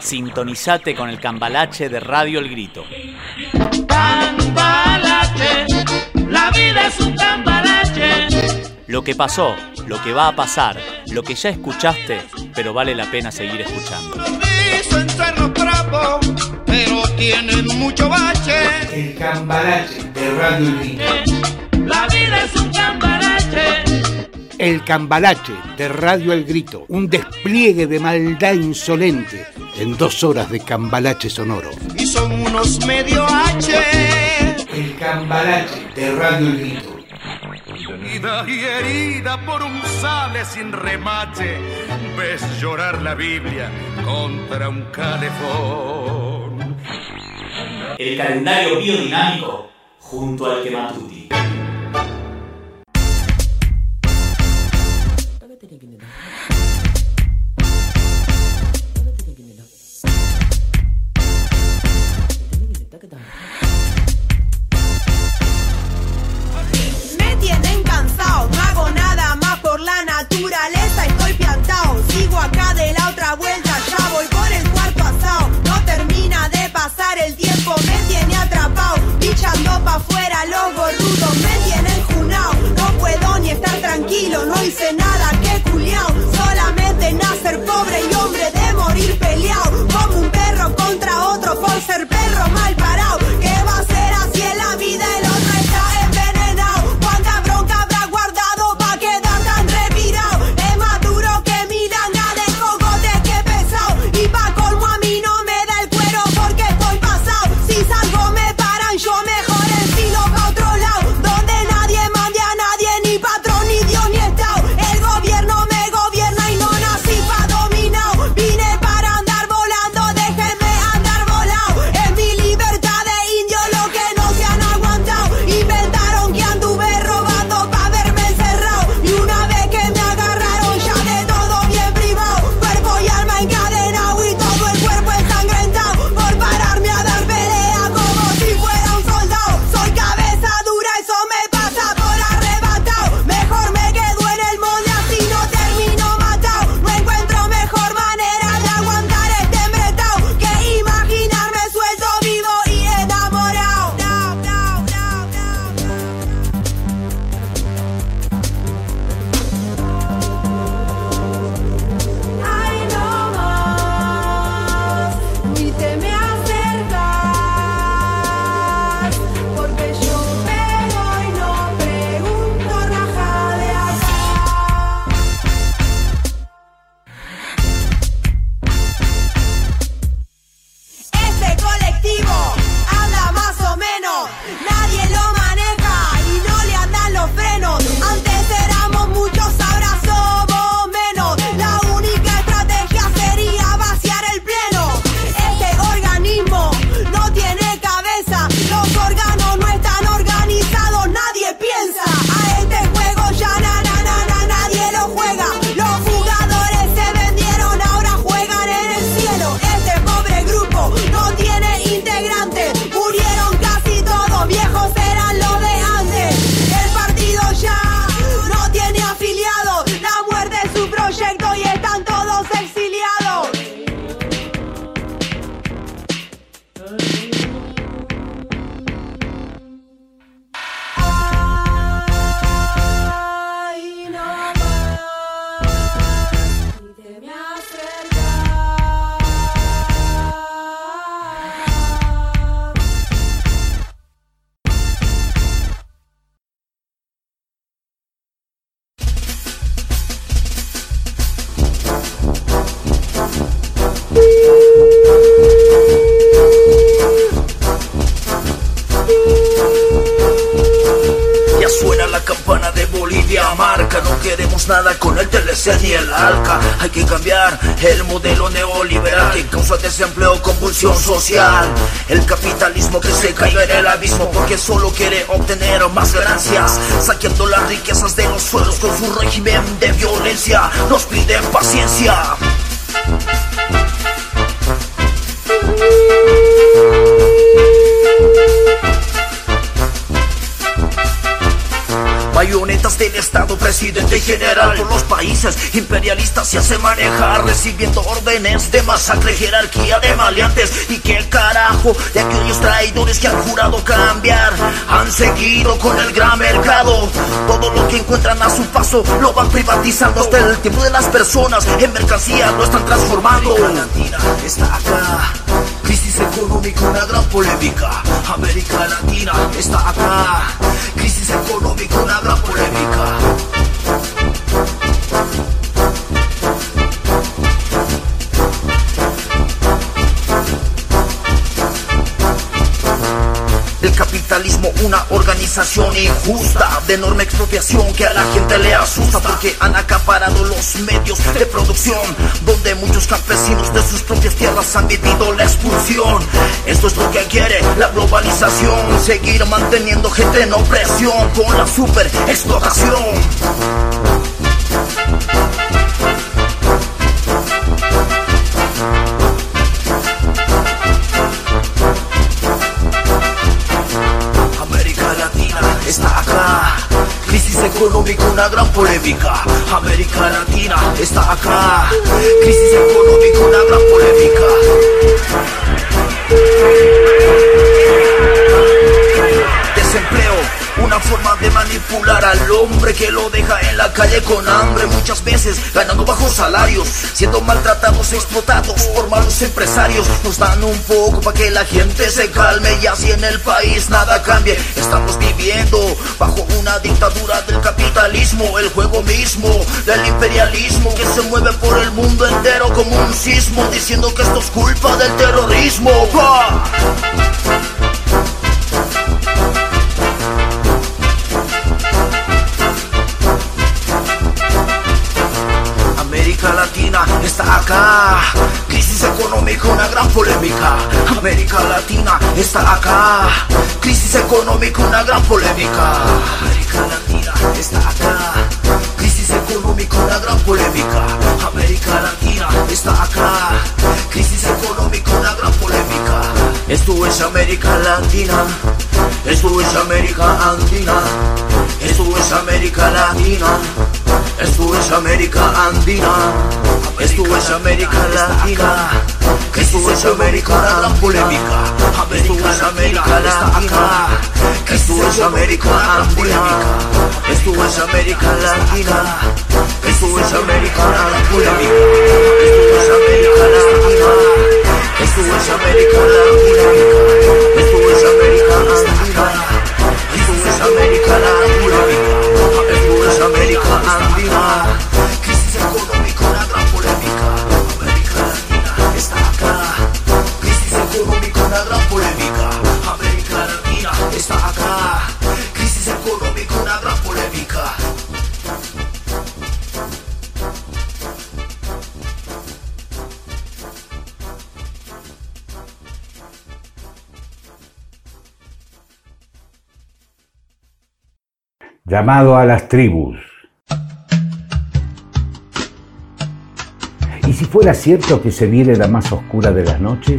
Sintonizate con el Cambalache de Radio El Grito. Cambalache, la vida es un cambalache. Lo que pasó, lo que va a pasar, lo que ya escuchaste, pero vale la pena seguir escuchando. Dicen ser los trapos, pero tienen mucho bache. El Cambalache de Radio El Grito. La vida es un cambalache. El Cambalache de Radio El Grito. Un despliegue de maldad insolente en 2 horas de cambalache sonoro. Y son unos medio H. El Cambalache de Radio El Grito. Herida y herida por un sable sin remache, ves llorar la Biblia contra un calefón. El calendario biodinámico junto al Quematuti. Me tienen cansado, no hago nada más por la naturaleza, estoy piantao, sigo acá de la otra vuelta, ya voy por el cuarto asado, no termina de pasar el tiempo, me tiene atrapado, bichando pa' afuera los gorrudos, me tienen junao, no puedo ni estar tranquilo, no hice nada que culiao, solamente nacer pobre y hombre de morir peleado, como un perro contra otro por ser perro mal parado, ¿qué va a ser así en la vida? El otro está envenenado, cuánta bronca habrá guardado pa' quedar tan revirado, es más duro que milanga de cogote que pesado, y pa' colmo a mí no me da el cuero porque estoy pasado, si salgo me paran, yo mejor enfilo pa' otro lado, donde nadie mande a nadie, ni patrón, ni Dios, ni Estado, el gobierno me gobierna y no nací pa' dominado, vine para andar volando, déjenme andar volado, es mi libertad de indio lo que no se han aguantado, inventaron que anduve robando pa' verme encerrado, y una vez que me agarraron ya de todo bien privado, cuerpo y alma encadenado y todo el cuerpo ensangrentado, por pararme a dar pelea como si fuera un soldado, soy cabeza dura, eso me pasa por arrebatado, mejor me quedo en el molde así no termino matado, no encuentro mejor manera de aguantar este embretado, que imaginarme suelto vivo y enamorado. Ay, no más, ni te me acercas, porque yo pego y no pregunto, raja de acá. Este colectivo anda más o menos, nadie lo maneja y no le andan los frenos. Antes éramos muchos, ahora somos menos. La única estrategia sería vaciar el pleno. Este organismo no tiene cabeza, los órganos no están organizados, nadie piensa. A este juego ya nadie lo juega. Los jugadores se vendieron, ahora juegan en el cielo. Este pobre grupo no tiene integrantes, murieron casi todos, viejos eran los de antes. El partido ya no tiene afiliados, la muerte es su proyecto y están todos exiliados. Ay, no más, ni te me acercas. Ya suena la campana de Bolivia marca, no queremos nada con el TLC ni el ALCA. Hay que cambiar el modelo neoliberal que causa desempleo, convulsión social. El capitalismo que se caiga en el abismo porque solo quiere obtener más ganancias, saqueando las riquezas de los suelos con su régimen de violencia. Nos piden paciencia. Bayonetas del Estado Estado, presidente general. Por los países imperialistas se hace manejar, recibiendo órdenes de masacre, jerarquía de maleantes. Y qué carajo de aquellos traidores que han jurado cambiar, han seguido con el gran mercado. Todo lo que encuentran a su paso lo van privatizando, hasta el tiempo de las personas en mercancía lo están transformando. América Latina está acá, crisis económica, una gran polémica. América Latina está acá, crisis económica, una gran polémica. El capitalismo, una organización injusta de enorme expropiación que a la gente le asusta, porque han acaparado los medios de producción, donde muchos campesinos de sus propias tierras han vivido la expulsión. Esto es lo que quiere la globalización, seguir manteniendo gente en opresión con la super explotación. Está acá, crisis económica, una gran polémica. América Latina está acá, crisis económica, una gran polémica. Desempleo, una forma de manipular al hombre que lo deja en la calle con hambre, muchas veces ganando bajos salarios, siendo maltratados, explotados por malos empresarios. Nos dan un poco para que la gente se calme y así en el país nada cambie. Estamos viviendo bajo una dictadura del capitalismo, el juego mismo del imperialismo que se mueve por el mundo entero como un sismo, diciendo que esto es culpa del terrorismo. ¡Bah! América Latina está acá, crisis económica, una gran polémica. América Latina está acá, crisis económica, una gran polémica. América Latina está acá, crisis económica, una gran polémica. América Latina está acá, crisis económica, una gran polémica. Esto es América Latina, esto es América Andina, esto es América Latina. Esto es América Andina, esto es América Latina, esto es América, una gran polémica. Esto es América Latina, esto es América Andina, esto es América Latina, esto es América, una gran polémica. Esto es América Latina, esto es América Latina, esto es América Andina, esto es América Latina. Esto es América Andina, crisis económica, una gran polémica. América Latina está acá, crisis económica, una gran polémica. América Latina está acá, crisis económica, una gran polémica. Llamado a las tribus. ¿Y si fuera cierto que se viene la más oscura de las noches?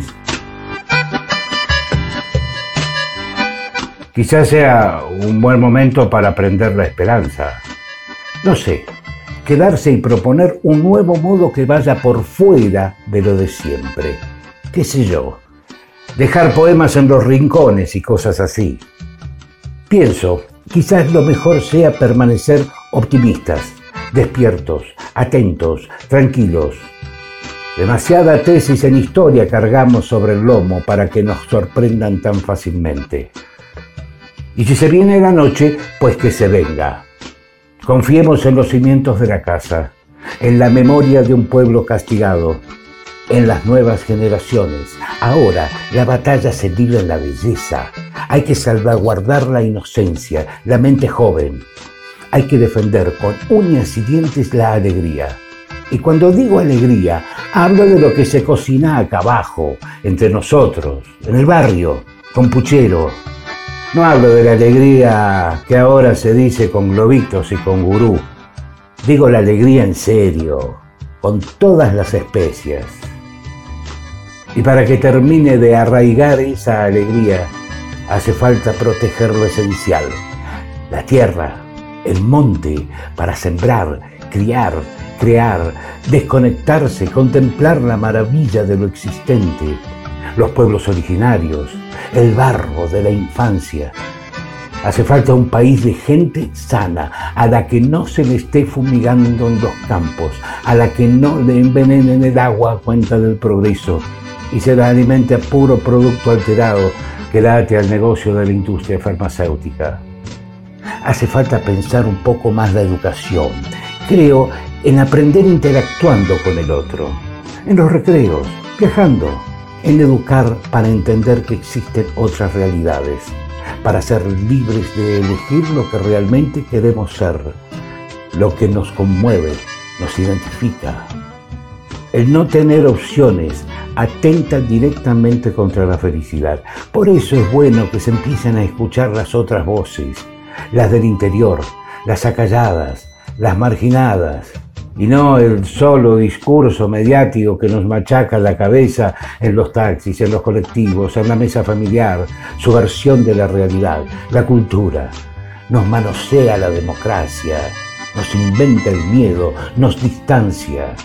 Quizás sea un buen momento para prender la esperanza. No sé, quedarse y proponer un nuevo modo que vaya por fuera de lo de siempre. ¿Qué sé yo? Dejar poemas en los rincones y cosas así. Pienso, quizás lo mejor sea permanecer optimistas, despiertos, atentos, tranquilos. Demasiada tesis en historia cargamos sobre el lomo para que nos sorprendan tan fácilmente. Y si se viene la noche, pues que se venga. Confiemos en los cimientos de la casa, en la memoria de un pueblo castigado, en las nuevas generaciones. Ahora la batalla se libra en la belleza. Hay que salvaguardar la inocencia, la mente joven. Hay que defender con uñas y dientes la alegría. Y cuando digo alegría, hablo de lo que se cocina acá abajo, entre nosotros, en el barrio, con puchero. No hablo de la alegría que ahora se dice con globitos y con gurú. Digo la alegría en serio, con todas las especias. Y para que termine de arraigar esa alegría, hace falta proteger lo esencial, la tierra, el monte para sembrar, criar, crear, desconectarse, contemplar la maravilla de lo existente, los pueblos originarios, el barro de la infancia. Hace falta un país de gente sana, a la que no se le esté fumigando en los campos, a la que no le envenenen el agua a cuenta del progreso y se la alimente a puro producto alterado que la ate al negocio de la industria farmacéutica. Hace falta pensar un poco más la educación. Creo en aprender interactuando con el otro, en los recreos, viajando, en educar para entender que existen otras realidades, para ser libres de elegir lo que realmente queremos ser, lo que nos conmueve, nos identifica. El no tener opciones atenta directamente contra la felicidad. Por eso es bueno que se empiecen a escuchar las otras voces, las del interior, las acalladas, las marginadas, y no el solo discurso mediático que nos machaca la cabeza en los taxis, en los colectivos, en la mesa familiar, su versión de la realidad, la cultura. Nos manosea la democracia, nos inventa el miedo, nos distancia.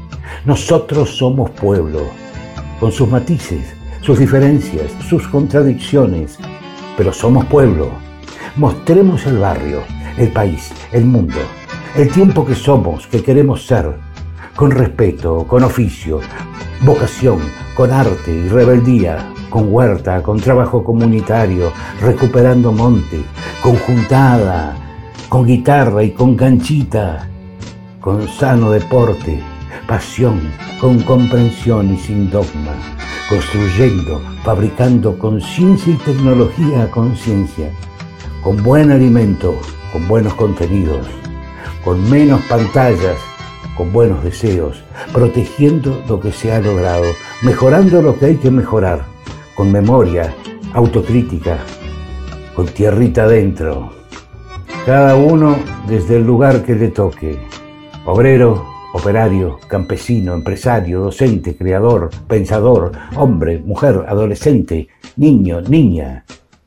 Nosotros somos pueblo, con sus matices, sus diferencias, sus contradicciones, pero somos pueblo. Mostremos el barrio, el país, el mundo, el tiempo que somos, que queremos ser, con respeto, con oficio, vocación, con arte y rebeldía, con huerta, con trabajo comunitario, recuperando monte, con juntada, con guitarra y con canchita, con sano deporte, pasión, con comprensión y sin dogma, construyendo, fabricando con ciencia y tecnología a conciencia, con buen alimento, con buenos contenidos, con menos pantallas, con buenos deseos, protegiendo lo que se ha logrado, mejorando lo que hay que mejorar, con memoria, autocrítica, con tierrita adentro. Cada uno desde el lugar que le toque, obrero, operario, campesino, empresario, docente, creador, pensador, hombre, mujer, adolescente, niño, niña,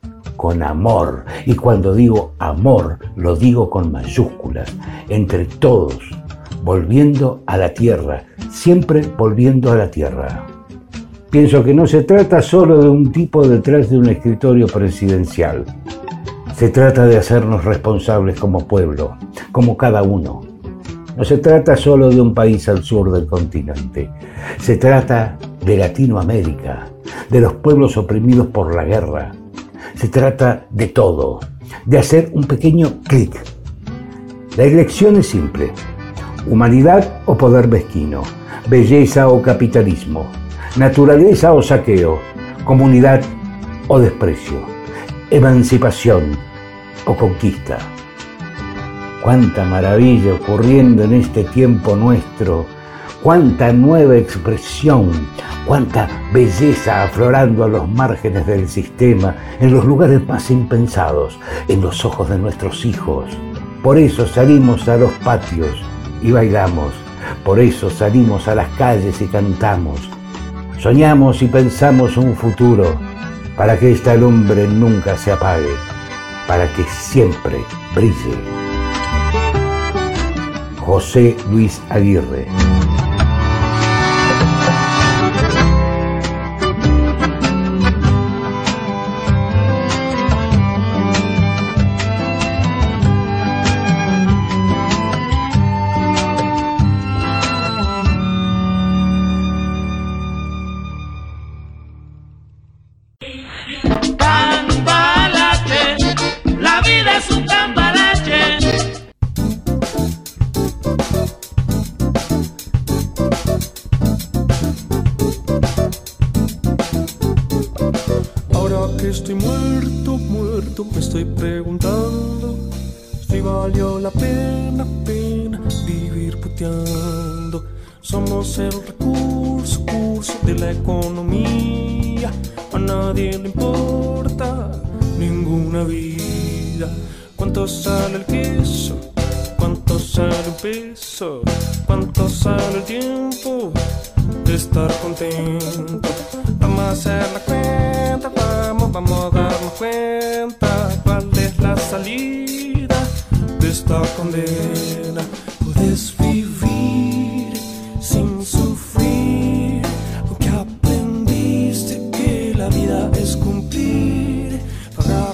con amor. Y cuando digo amor, lo digo con mayúsculas, entre todos, volviendo a la tierra, siempre volviendo a la tierra. Pienso que no se trata solo de un tipo detrás de un escritorio presidencial. Se trata de hacernos responsables como pueblo, como cada uno. No se trata solo de un país al sur del continente. Se trata de Latinoamérica, de los pueblos oprimidos por la guerra. Se trata de todo, de hacer un pequeño clic. La elección es simple: humanidad o poder mezquino, belleza o capitalismo, naturaleza o saqueo, comunidad o desprecio, emancipación o conquista. Cuánta maravilla ocurriendo en este tiempo nuestro, cuánta nueva expresión, cuánta belleza aflorando a los márgenes del sistema, en los lugares más impensados, en los ojos de nuestros hijos. Por eso salimos a los patios y bailamos, por eso salimos a las calles y cantamos. Soñamos y pensamos un futuro, para que esta lumbre nunca se apague, para que siempre brille. José Luis Aguirre. Somos el recurso, curso de la economía. A nadie le importa ninguna vida. ¿Cuánto sale el queso? ¿Cuánto sale un peso? ¿Cuánto sale el tiempo de estar contento? Vamos a hacer la cuenta, vamos a darnos cuenta cuál es la salida de este esta condena. Puedes vivir sin sufrir, porque aprendiste que la vida es cumplir, pagar,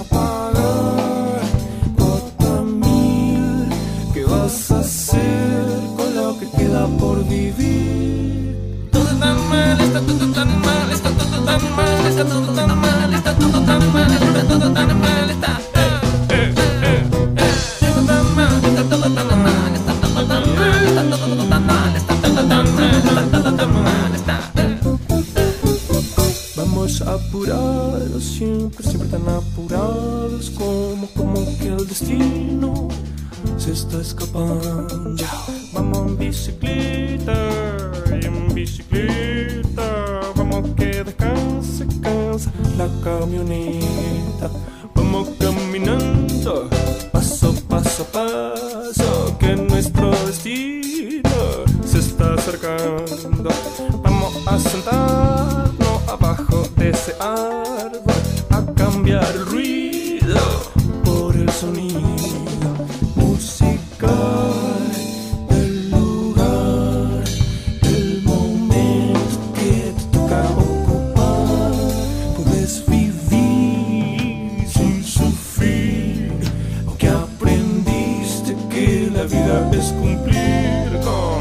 cuota 1000. ¿Qué vas a hacer con lo que queda por vivir? Todo tan mal, está todo tan mal, está todo tan mal, está todo tan mal, está todo tan mal, está todo tan mal, está. Vamos apurados, siempre tan apurados, como que el destino se está escapando. Vamos en bicicleta, y en bicicleta vamos que descansa la camioneta. Vamos caminando, paso a paso, que nuestro destino se está acercando. Vamos a sentarnos abajo de ese árbol, a cambiar el ruido por el sonido musical del lugar, el momento que te toca ocupar. Puedes vivir sin sufrir, aunque aprendiste que la vida es cumplir con.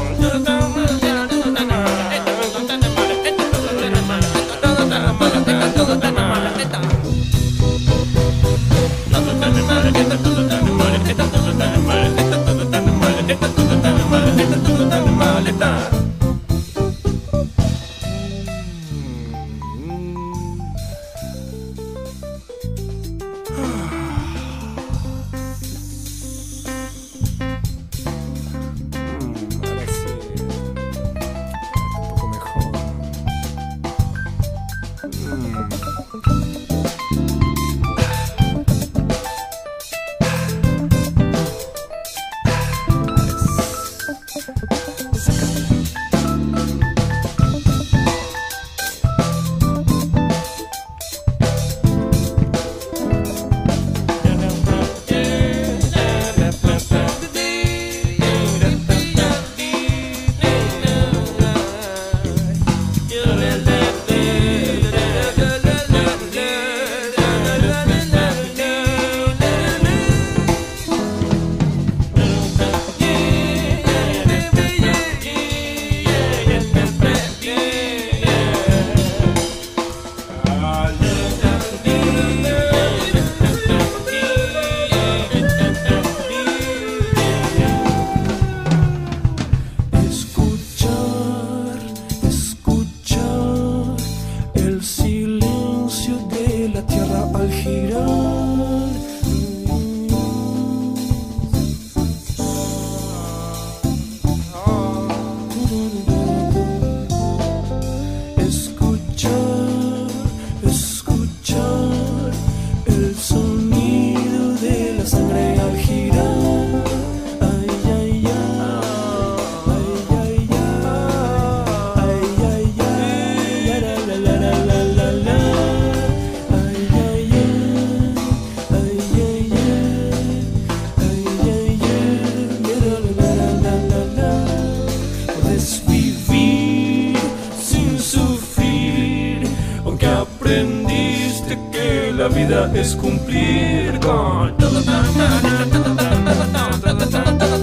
La vida es cumplir con todo tan mal, todo tan mal, todo tan mal.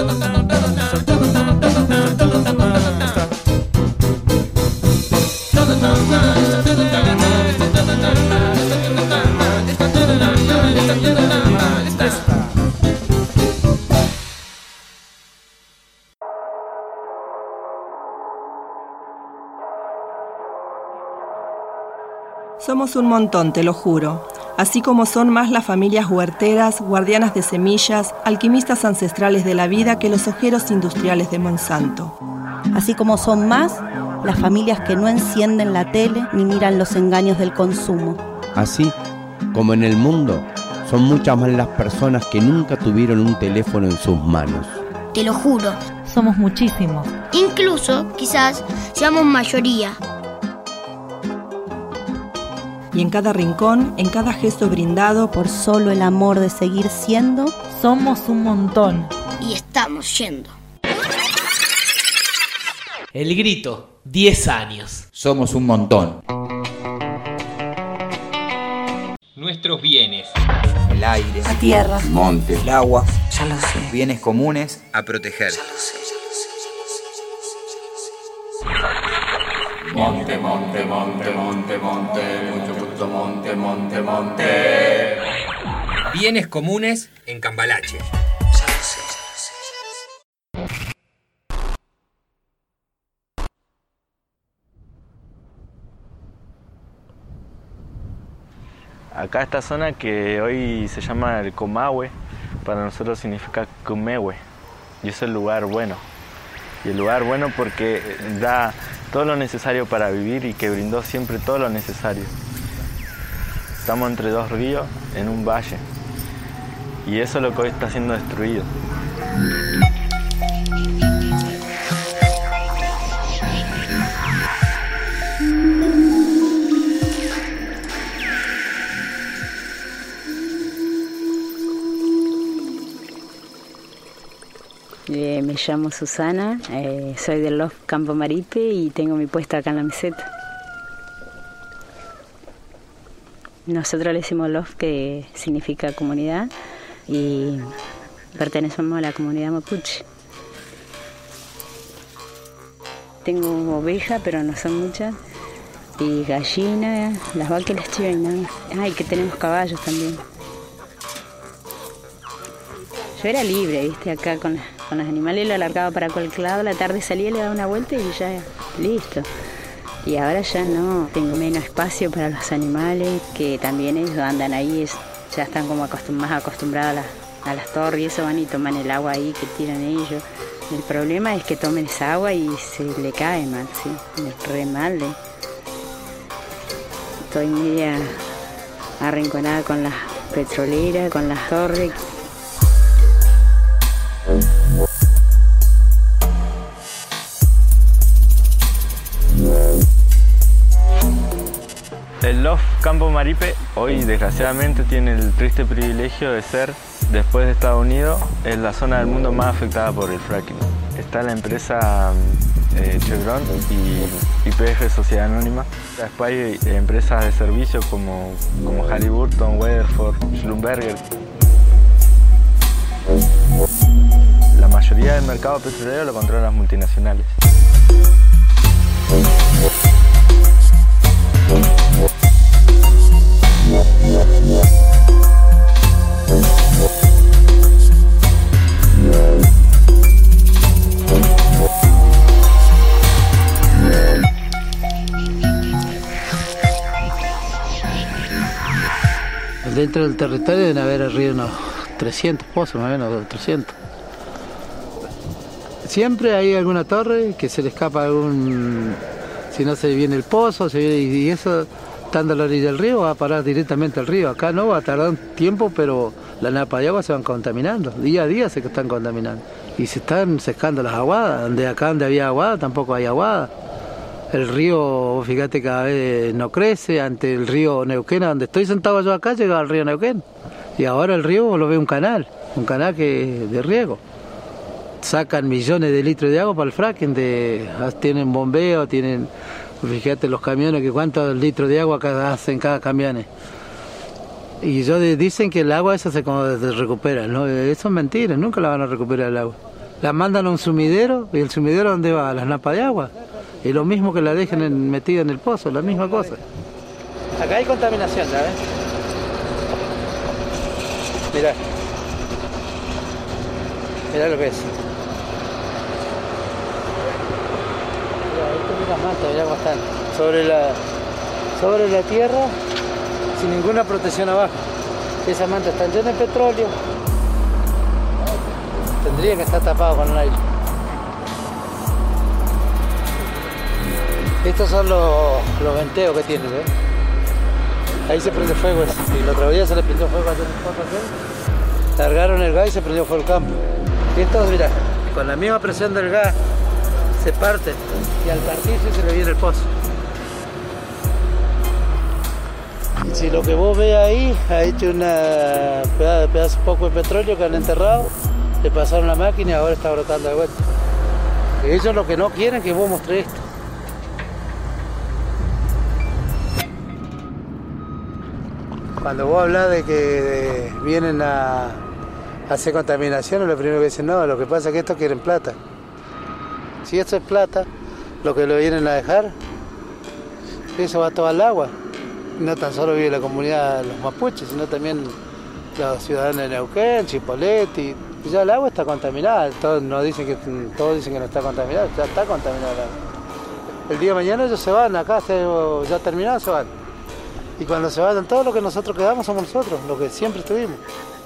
Somos un montón, te lo juro. Así como son más las familias huerteras, guardianas de semillas, alquimistas ancestrales de la vida que los ojeros industriales de Monsanto. Así como son más las familias que no encienden la tele ni miran los engaños del consumo. Así como en el mundo son muchas más las personas que nunca tuvieron un teléfono en sus manos. Te lo juro. Somos muchísimos. Incluso, quizás, seamos mayoría. Y en cada rincón, en cada gesto brindado por solo el amor de seguir siendo, Somos un montón. Y estamos yendo. El Grito, 10 años. Somos un montón. Nuestros bienes. El aire, la tierra, el monte, el agua. Ya lo sé. Bienes comunes a proteger. Ya lo sé. Monte, monte, monte, monte, monte, mucho monte, monte, monte. Bienes comunes en Cambalache. Ya lo sé. Acá esta zona que hoy se llama el Comahue, para nosotros significa Comehue, y es el lugar bueno. Y el lugar bueno porque da todo lo necesario para vivir y que brindó siempre todo lo necesario. Estamos entre dos ríos en un valle, y eso es lo que hoy está siendo destruido. Me llamo Susana, soy del Loft Campo Maripe y tengo mi puesto acá en la meseta. Nosotros le decimos Loft, que significa comunidad, y pertenecemos a la comunidad mapuche. Tengo ovejas, pero no son muchas, y gallinas, las vacas y las chivas y nada más. Ah, y que tenemos caballos también. Yo era libre, viste, acá con los animales, lo alargaba para cualquier lado, la tarde salía, le daba una vuelta y ya, listo. Y ahora ya no, tengo menos espacio para los animales, que también ellos andan ahí, ya están como más acostumbrados a las torres, y eso van y toman el agua ahí que tiran ellos. El problema es que tomen esa agua y se le cae mal, sí, re mal. Estoy media arrinconada con las petroleras, con las torres. El Loft Campo Maripe hoy desgraciadamente tiene el triste privilegio de ser, después de Estados Unidos, es la zona del mundo más afectada por el fracking. Está la empresa Chevron y YPF Sociedad Anónima. Después hay empresas de servicio como Halliburton, Weatherford, Schlumberger. La mayoría del mercado petrolero lo controlan las multinacionales. Dentro del territorio deben haber arriba unos 300 pozos, más o menos 300. Siempre hay alguna torre que se le escapa si no se viene el pozo, y eso, estando a la orilla del río, va a parar directamente al río. Acá no, va a tardar un tiempo, pero las napas de agua se van contaminando, día a día se están contaminando. Y se están secando las aguadas, donde había aguada tampoco hay aguada. El río, fíjate, cada vez no crece. Ante el río Neuquén, donde estoy sentado yo acá, llegaba al río Neuquén. Y ahora el río lo ve un canal que de riego. Sacan millones de litros de agua para el fracking, tienen bombeo, fíjate los camiones, que cuántos litros de agua hacen cada camión. Y dicen que el agua esa se recupera, ¿no? Eso es mentira, nunca la van a recuperar el agua. La mandan a un sumidero, y el sumidero ¿dónde va? A las napas de agua. Y lo mismo que la dejen metida en el pozo, la misma cosa. Acá hay contaminación, ¿ya ves? Mirá lo que es. Mirá, las mantas, mirá cómo están. Sobre la tierra, sin ninguna protección abajo. Esas mantas están llenas de petróleo. Tendría que estar tapado con el aire. Estos son los venteos que tiene, ¿ves? Ahí se prende fuego eso. Y el otro día se le prendió fuego a hacer un poco aquel. Largaron el gas y se prendió fuego el campo. Y estos, mirá, con la misma presión del gas se parten, y al partirse se le viene el pozo. Si lo que vos ves ahí ha hecho una pedazo poco de petróleo que han enterrado, le pasaron la máquina y ahora está brotando de vuelta. Ellos lo que no quieren es que vos mostres esto. Cuando vos hablas de que vienen a hacer contaminación, lo primero que dicen, no, lo que pasa es que estos quieren plata. Si esto es plata, lo que lo vienen a dejar, eso va todo al agua. No tan solo vive la comunidad de los mapuches, sino también los ciudadanos de Neuquén, Chipoleti. Ya el agua está contaminada, todos dicen que no está contaminada, ya está contaminada el agua. El día de mañana ellos se van, acá ya terminaron, se van. Y cuando se vayan, todo lo que nosotros quedamos somos nosotros, lo que siempre estuvimos.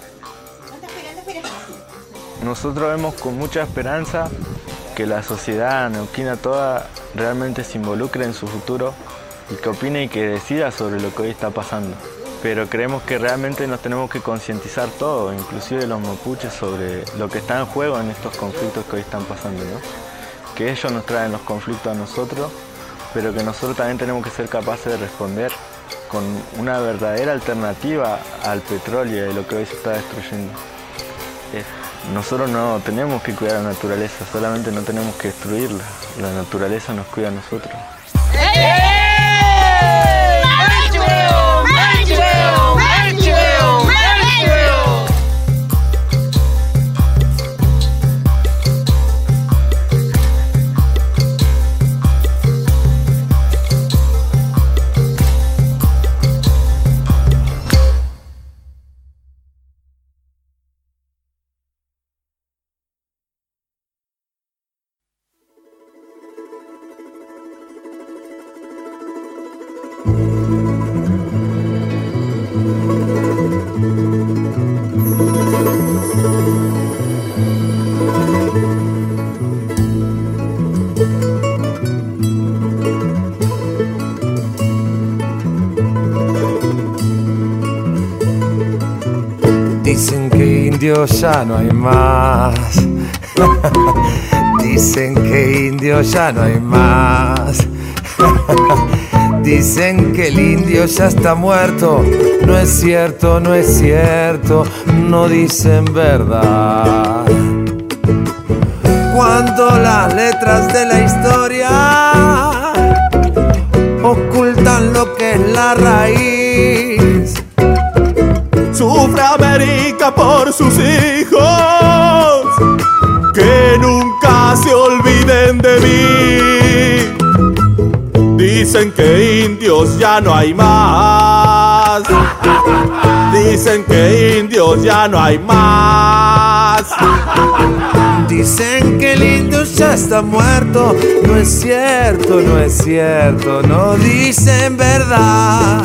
Nosotros vemos con mucha esperanza que la sociedad neuquina toda realmente se involucre en su futuro y que opine y que decida sobre lo que hoy está pasando. Pero creemos que realmente nos tenemos que concientizar todos, inclusive los mapuches, sobre lo que está en juego en estos conflictos que hoy están pasando, ¿no? Que ellos nos traen los conflictos a nosotros, pero que nosotros también tenemos que ser capaces de responder con una verdadera alternativa al petróleo y de lo que hoy se está destruyendo. Nosotros no tenemos que cuidar la naturaleza, solamente no tenemos que destruirla. La naturaleza nos cuida a nosotros. Dicen que indios ya no hay más. Dicen que indios ya no hay más. Dicen que el indio ya está muerto. No es cierto, no es cierto, no dicen verdad. Cuando las letras de la historia ocultan lo que es la raíz, sufre América por sus hijos, que nunca se olviden de mí. Dicen que indios ya no hay más. Dicen que indios ya no hay más. Dicen que el indio ya está muerto. No es cierto, no es cierto, no dicen verdad.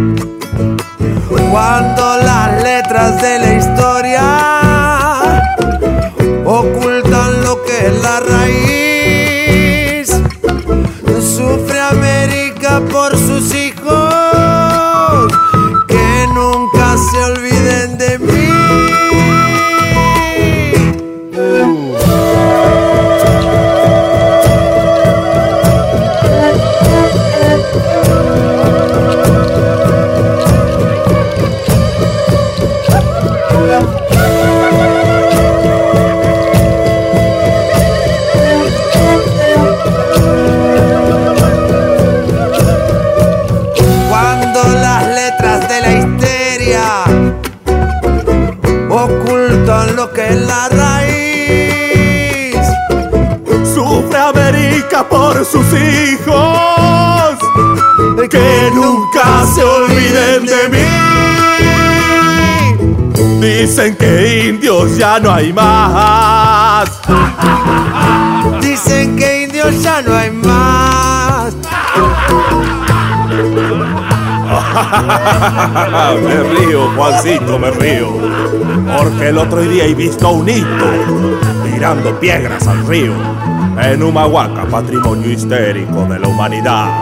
Cuando las letras de la historia ocultan lo que es la raíz, sufre América por sus hijos, que nunca se olviden de mí. Lo que es la raíz, sufre América por sus hijos, que nunca se olviden de mí. Dicen que indios ya no hay más. Dicen que indios ya no hay más. Me río, Juancito, me río, porque el otro día he visto a un hito tirando piedras al río en Humahuaca, patrimonio histórico de la humanidad.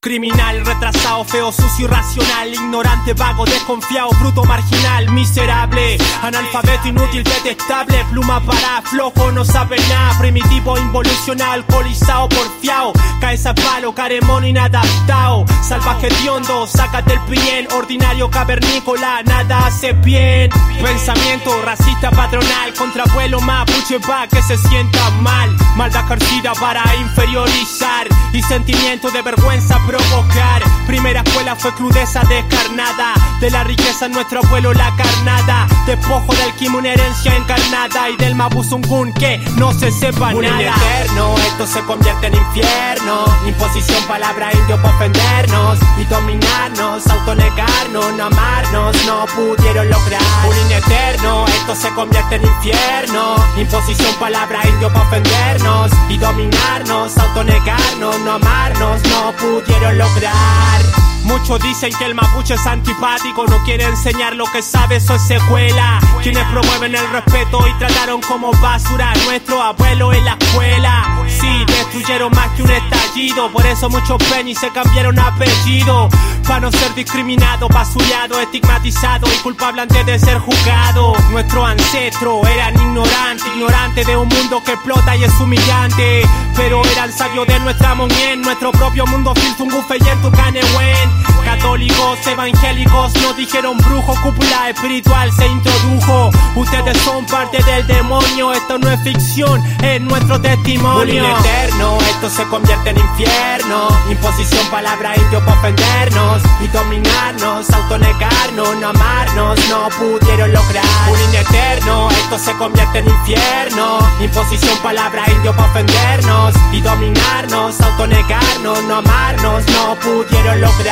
criminal, retrasado, feo, sucio, irracional, ignorante, vago, desconfiado, bruto, marginal, miserable, analfabeto, inútil, detestable, pluma para flojo, no sabe nada, primitivo, involucionado, alcoholizado, porfiado, caes a palo, caremón, inadaptado, salvaje hediondo, sácate el piel, ordinario, cavernícola, nada hace bien, pensamiento racista, patronal, contra abuelo, mapuche, va que se sienta mal, maldad ejercida para inferiorizar y sentimiento de vergüenza provocar. Primera escuela fue crudeza descarnada, de la riqueza nuestro abuelo la carnada, despojo del Kim una herencia encarnada y del Mapuzungún que no se sepa un nada. Eterno, esto se convierte en infierno, imposición palabra indio para ofendernos y dominarnos, autonegarnos, no amarnos, no pudieron lograr. Un eterno, esto se convierte en infierno, imposición palabra indio para ofendernos y dominarnos, autonegarnos, no amarnos, no pudieron lograr. Muchos dicen que el mapuche es antipático, no quiere enseñar lo que sabe, eso es secuela. Quienes promueven el respeto y trataron como basura a nuestro abuelo en la escuela. Sí, destruyeron más que un estallido, por eso muchos penis se cambiaron apellido. Para no ser discriminado, basureado, estigmatizado y culpable antes de ser juzgado. Nuestros ancestros eran ignorantes de un mundo que explota y es humillante. Pero eran sabios de nuestra monien, nuestro propio mundo filtungufe y en tu canehuen. Católicos, evangélicos, nos dijeron brujo, cúpula espiritual se introdujo. Ustedes son parte del demonio, esto no es ficción, es nuestro testimonio. Un eterno, esto se convierte en infierno, imposición palabra indio para ofendernos y dominarnos, autonegarnos, no amarnos, no pudieron lograr. Un eterno, esto se convierte en infierno, imposición palabra indio para ofendernos y dominarnos, autonegarnos, no amarnos, no pudieron lograr.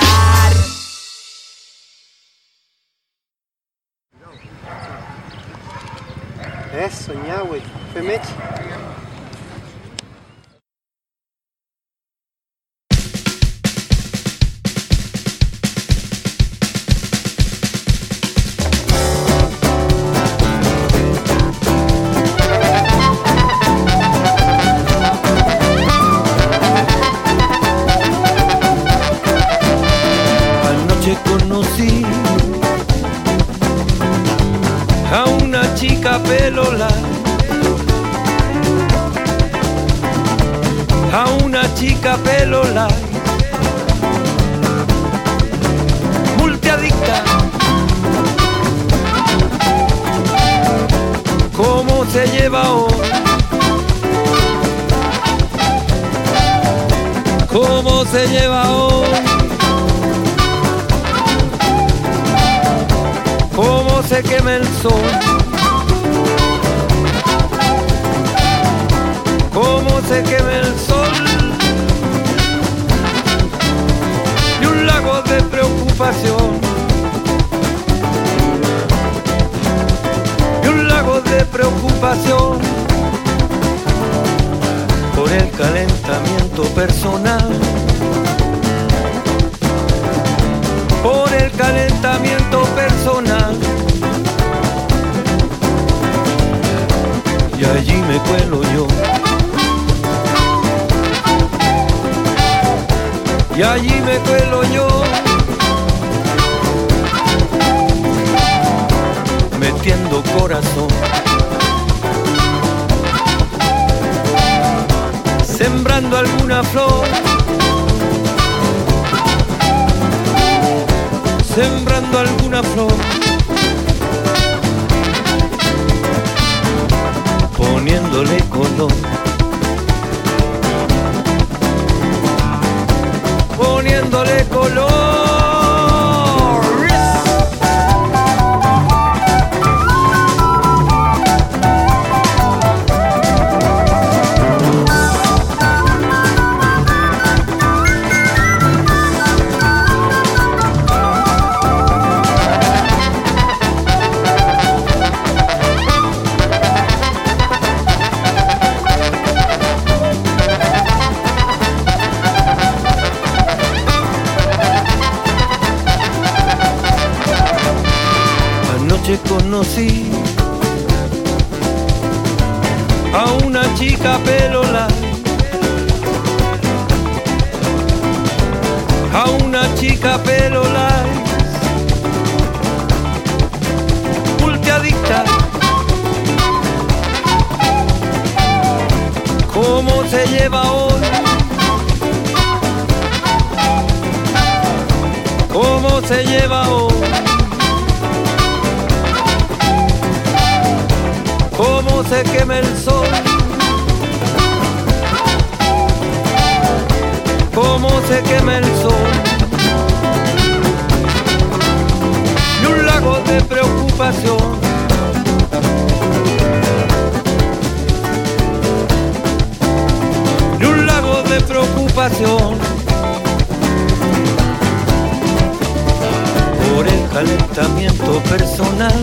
Eso, ñahue, femech. Anoche conocí a una chica pelo largo, a una chica pelo largo, multiadicta. ¿Cómo se lleva hoy? ¿Cómo se lleva hoy? ¿Cómo se quema el sol? ¿Cómo se quema el sol? Y un lago de preocupación, y un lago de preocupación por el calentamiento personal, por el calentamiento personal. Y allí me cuelo yo, y allí me cuelo yo, metiendo corazón, sembrando alguna flor, sembrando alguna flor, poniéndole color, poniéndole color. Anoche conocí a una chica pelo largo, lleva hoy? ¿Cómo se lleva hoy? ¿Cómo se quema el sol? ¿Cómo se quema el sol? Y un lago de preocupación. Y un lago de preocupación. Por el calentamiento personal.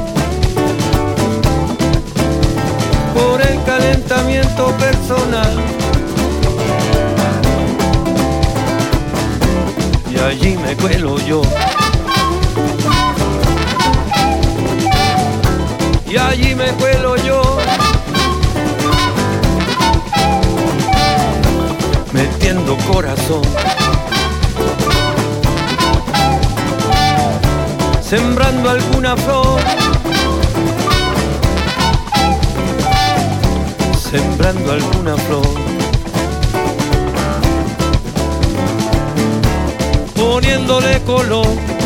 Por el calentamiento personal. Y allí me cuelo yo. Y allí me cuelo yo. Metiendo corazón. Sembrando alguna flor. Sembrando alguna flor. Poniéndole color.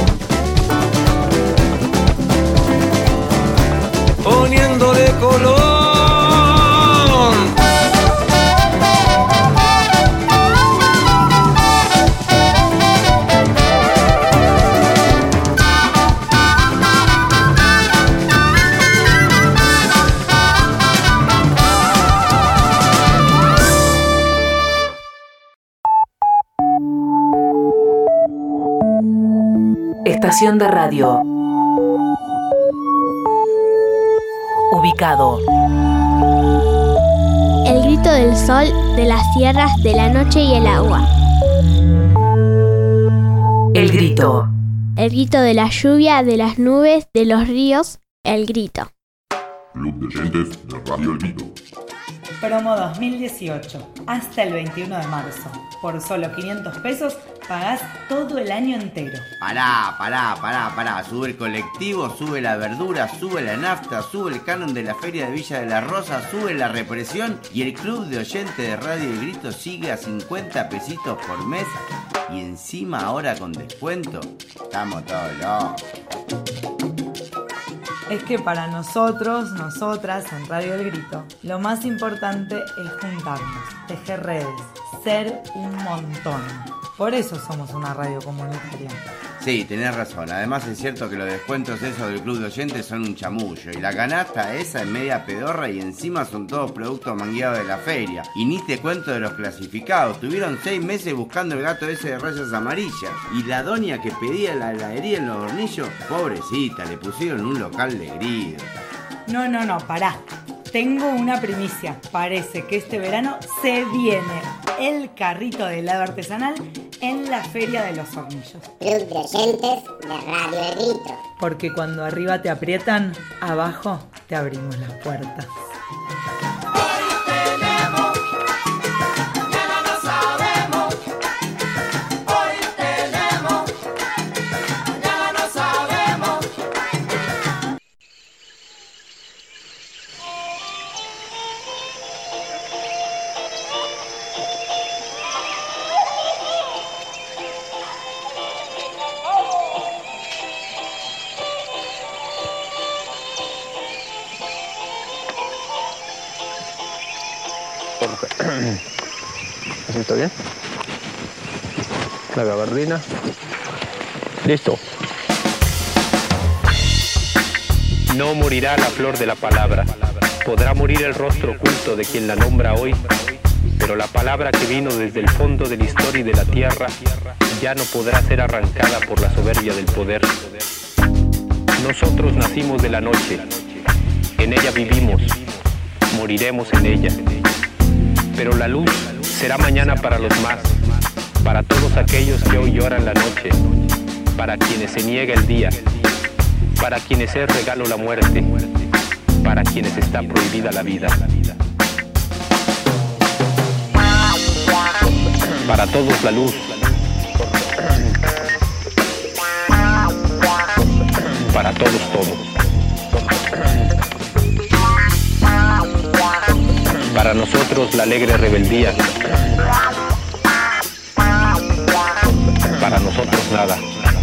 Poniéndole color. Estación de radio. Ubicado. El grito del sol, de las sierras, de la noche y el agua. El grito. El grito de la lluvia, de las nubes, de los ríos. El grito. Club de oyentes de Radio El Grito. Promo 2018, hasta el 21 de marzo. Por solo 500 pesos pagás todo el año entero. Pará. Sube el colectivo, sube la verdura, sube la nafta, sube el canon de la Feria de Villa de la Rosa, sube la represión y el club de oyentes de Radio El Grito sigue a 50 pesitos por mes. Y encima ahora con descuento, estamos todos locos. Es que para nosotros, nosotras en Radio El Grito, lo más importante es juntarnos, tejer redes, ser un montón. Por eso somos una radio comunitaria. Sí, tenés razón. Además es cierto que los descuentos esos del club de oyentes son un chamullo. Y la canasta esa es media pedorra y encima son todos productos mangueados de la feria. Y ni te cuento de los clasificados. Tuvieron 6 meses buscando el gato ese de rayas amarillas. Y la doña que pedía la heladería en Los Hornillos, pobrecita, le pusieron un local de grido. No, pará. Tengo una primicia. Parece que este verano se viene el carrito de helado artesanal en la Feria de Los Hornillos. Club de oyentes de Radio El Grito. Porque cuando arriba te aprietan, abajo te abrimos las puertas. ¿Así está bien? La gabardina. Listo. No morirá la flor de la palabra. Podrá morir el rostro oculto de quien la nombra hoy, pero la palabra que vino desde el fondo de la historia y de la tierra ya no podrá ser arrancada por la soberbia del poder. Nosotros nacimos de la noche, en ella vivimos, moriremos en ella. Pero la luz será mañana para los más, para todos aquellos que hoy lloran la noche, para quienes se niega el día, para quienes es regalo la muerte, para quienes está prohibida la vida. Para todos la luz, para todos todo. Para nosotros nosotros la alegre rebeldía. Para nosotros nada.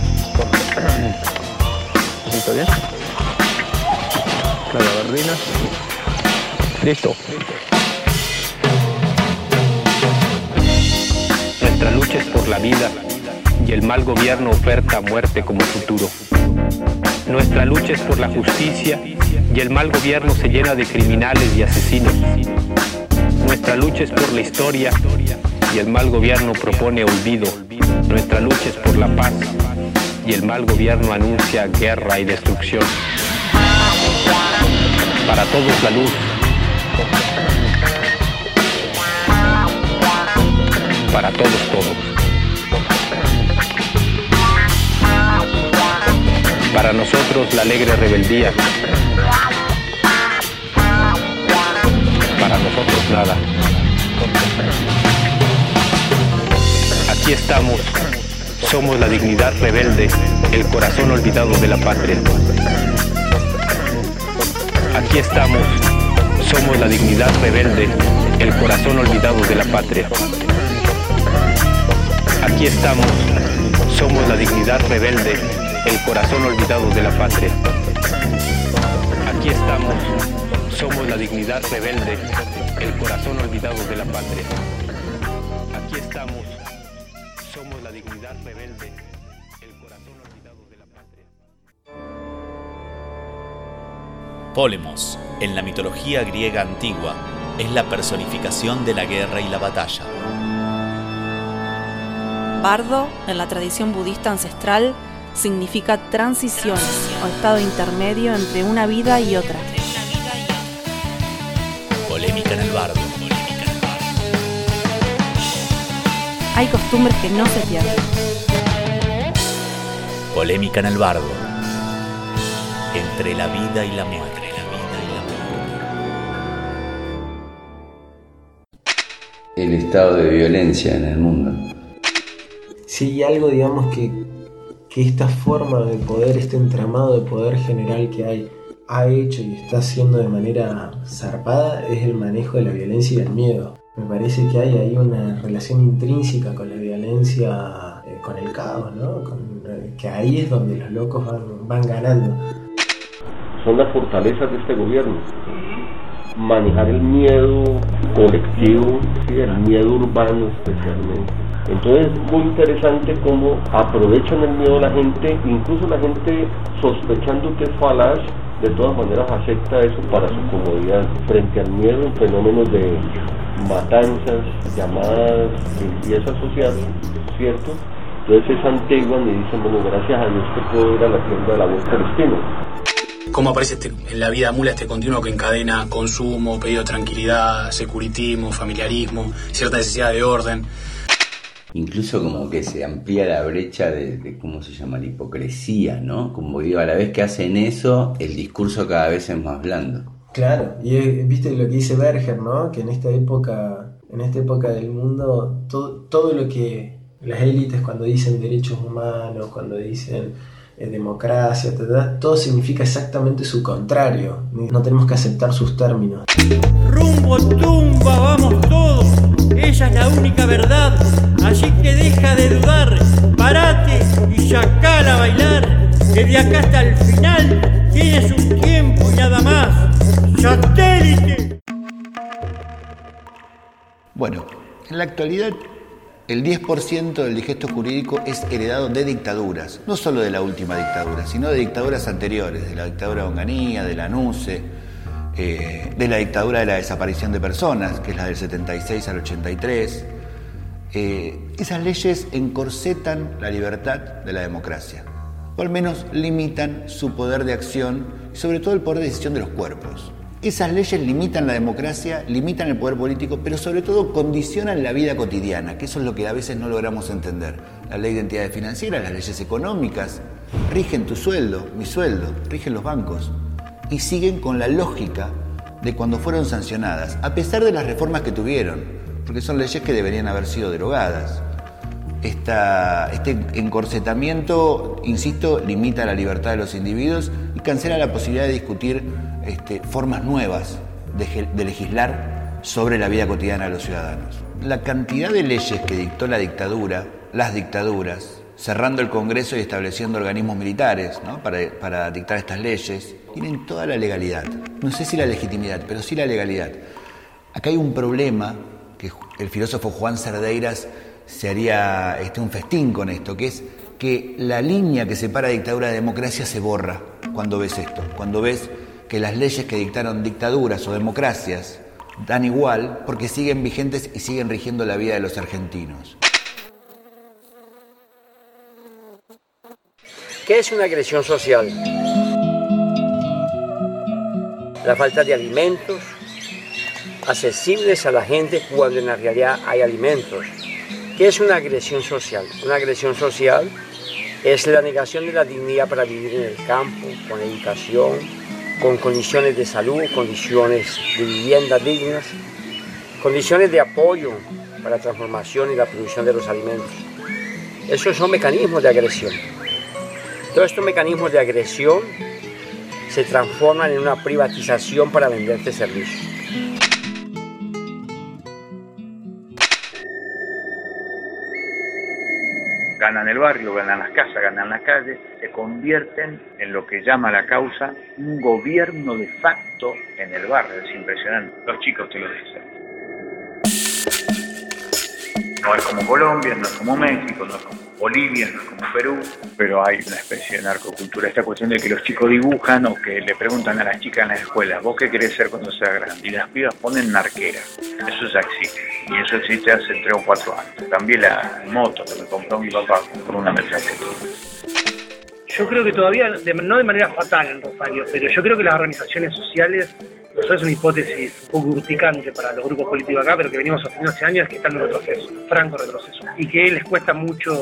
¿Listo bien? La gabardina. Listo. Nuestra lucha es por la vida y el mal gobierno oferta muerte como futuro. Nuestra lucha es por la justicia y el mal gobierno se llena de criminales y asesinos. Nuestra lucha es por la historia y el mal gobierno propone olvido. Nuestra lucha es por la paz y el mal gobierno anuncia guerra y destrucción. Para todos la luz. Para todos todo. Para nosotros la alegre rebeldía. Para nosotros nada. Aquí estamos, somos la dignidad rebelde, el corazón olvidado de la patria. Aquí estamos, somos la dignidad rebelde, el corazón olvidado de la patria. Aquí estamos, somos la dignidad rebelde, el corazón olvidado de la patria. Aquí estamos, somos la dignidad rebelde, el corazón olvidado de la patria. Aquí estamos, somos la dignidad rebelde, el corazón olvidado de la patria. Pólemos, en la mitología griega antigua, es la personificación de la guerra y la batalla. Bardo, en la tradición budista ancestral, significa transición o estado intermedio entre una vida y otra. Polémica en el bardo. Hay costumbres que no se pierden. Polémica en el bardo. Entre la vida y la muerte. El estado de violencia en el mundo. Sí, algo, digamos, que esta forma de poder, este entramado de poder general que hay, ha hecho y está haciendo de manera zarpada, es el manejo de la violencia y del miedo. Me parece que hay ahí una relación intrínseca con la violencia, con el caos, ¿no? Que ahí es donde los locos van ganando. Son las fortalezas de este gobierno. Manejar el miedo colectivo, ¿sí? El miedo urbano especialmente. Entonces es muy interesante cómo aprovechan el miedo de la gente, incluso la gente sospechando que es falaz, de todas maneras acepta eso para su comodidad. Frente al miedo en fenómenos de matanzas, llamadas, limpieza social, ¿cierto? Entonces se santiguan y dicen, bueno, gracias a Dios que puedo ir a la tienda de la buen Celestino. ¿Cómo aparece en la vida mula este continuo que encadena consumo, pedido de tranquilidad, securitismo, familiarismo, cierta necesidad de orden? Incluso como que se amplía la brecha de ¿cómo se llama? La hipocresía, ¿no? Como digo, a la vez que hacen eso, el discurso cada vez es más blando. Claro, y viste lo que dice Berger, ¿no? Que en esta época del mundo, todo lo que las élites cuando dicen derechos humanos, cuando dicen democracia, todo significa exactamente su contrario. No tenemos que aceptar sus términos. Rumbo tumba, vamos todos. Ella es la única verdad. Así que deja de dudar. Parate y sacala a bailar. Que de acá hasta el final tienes un tiempo y nada más. ¡Satélite! Bueno, en la actualidad el 10% del digesto jurídico es heredado de dictaduras, no solo de la última dictadura, sino de dictaduras anteriores, de la dictadura de Onganía, de la NUCE, de la dictadura de la desaparición de personas, que es la del 76 al 83. Esas leyes encorsetan la libertad de la democracia, o al menos limitan su poder de acción y sobre todo el poder de decisión de los cuerpos. Esas leyes limitan la democracia, limitan el poder político, pero sobre todo condicionan la vida cotidiana, que eso es lo que a veces no logramos entender. La ley de entidades financieras, las leyes económicas, rigen tu sueldo, mi sueldo, rigen los bancos y siguen con la lógica de cuando fueron sancionadas, a pesar de las reformas que tuvieron, porque son leyes que deberían haber sido derogadas. Este encorsetamiento, insisto, limita la libertad de los individuos y cancela la posibilidad de discutir formas nuevas de legislar sobre la vida cotidiana de los ciudadanos. La cantidad de leyes que dictó la dictadura, las dictaduras, cerrando el Congreso y estableciendo organismos militares, ¿no?, para dictar estas leyes, tienen toda la legalidad. No sé si la legitimidad, pero sí la legalidad. Acá hay un problema que el filósofo Juan Cerdeiras se haría un festín con esto, que es que la línea que separa dictadura de democracia se borra cuando ves esto, cuando ves que las leyes que dictaron dictaduras o democracias dan igual porque siguen vigentes y siguen rigiendo la vida de los argentinos. ¿Qué es una agresión social? La falta de alimentos accesibles a la gente cuando en la realidad hay alimentos. ¿Qué es una agresión social? Una agresión social es la negación de la dignidad para vivir en el campo, con educación, con condiciones de salud, condiciones de vivienda dignas, condiciones de apoyo para la transformación y la producción de los alimentos. Esos son mecanismos de agresión. Todos estos mecanismos de agresión se transforman en una privatización para venderte servicios. Ganan el barrio, ganan las casas, ganan la calle, se convierten en lo que llama la causa un gobierno de facto en el barrio. Es impresionante. Los chicos te lo dicen. No es como Colombia, no es como México, no es como Bolivia, no es como Perú, pero hay una especie de narcocultura. Esta cuestión de que los chicos dibujan o que le preguntan a las chicas en la escuela, ¿vos qué querés ser cuando seas grande? Y las pibas ponen narqueras. Eso ya existe. Y eso existe hace 3 o 4 años. También la moto que me compró mi papá por una Mercedes. Yo creo que todavía, no de manera fatal en Rosario, pero yo creo que las organizaciones sociales, eso es una hipótesis un poco urticante para los grupos políticos acá, pero que venimos sosteniendo hace años, que están en retroceso, franco retroceso, y que les cuesta mucho,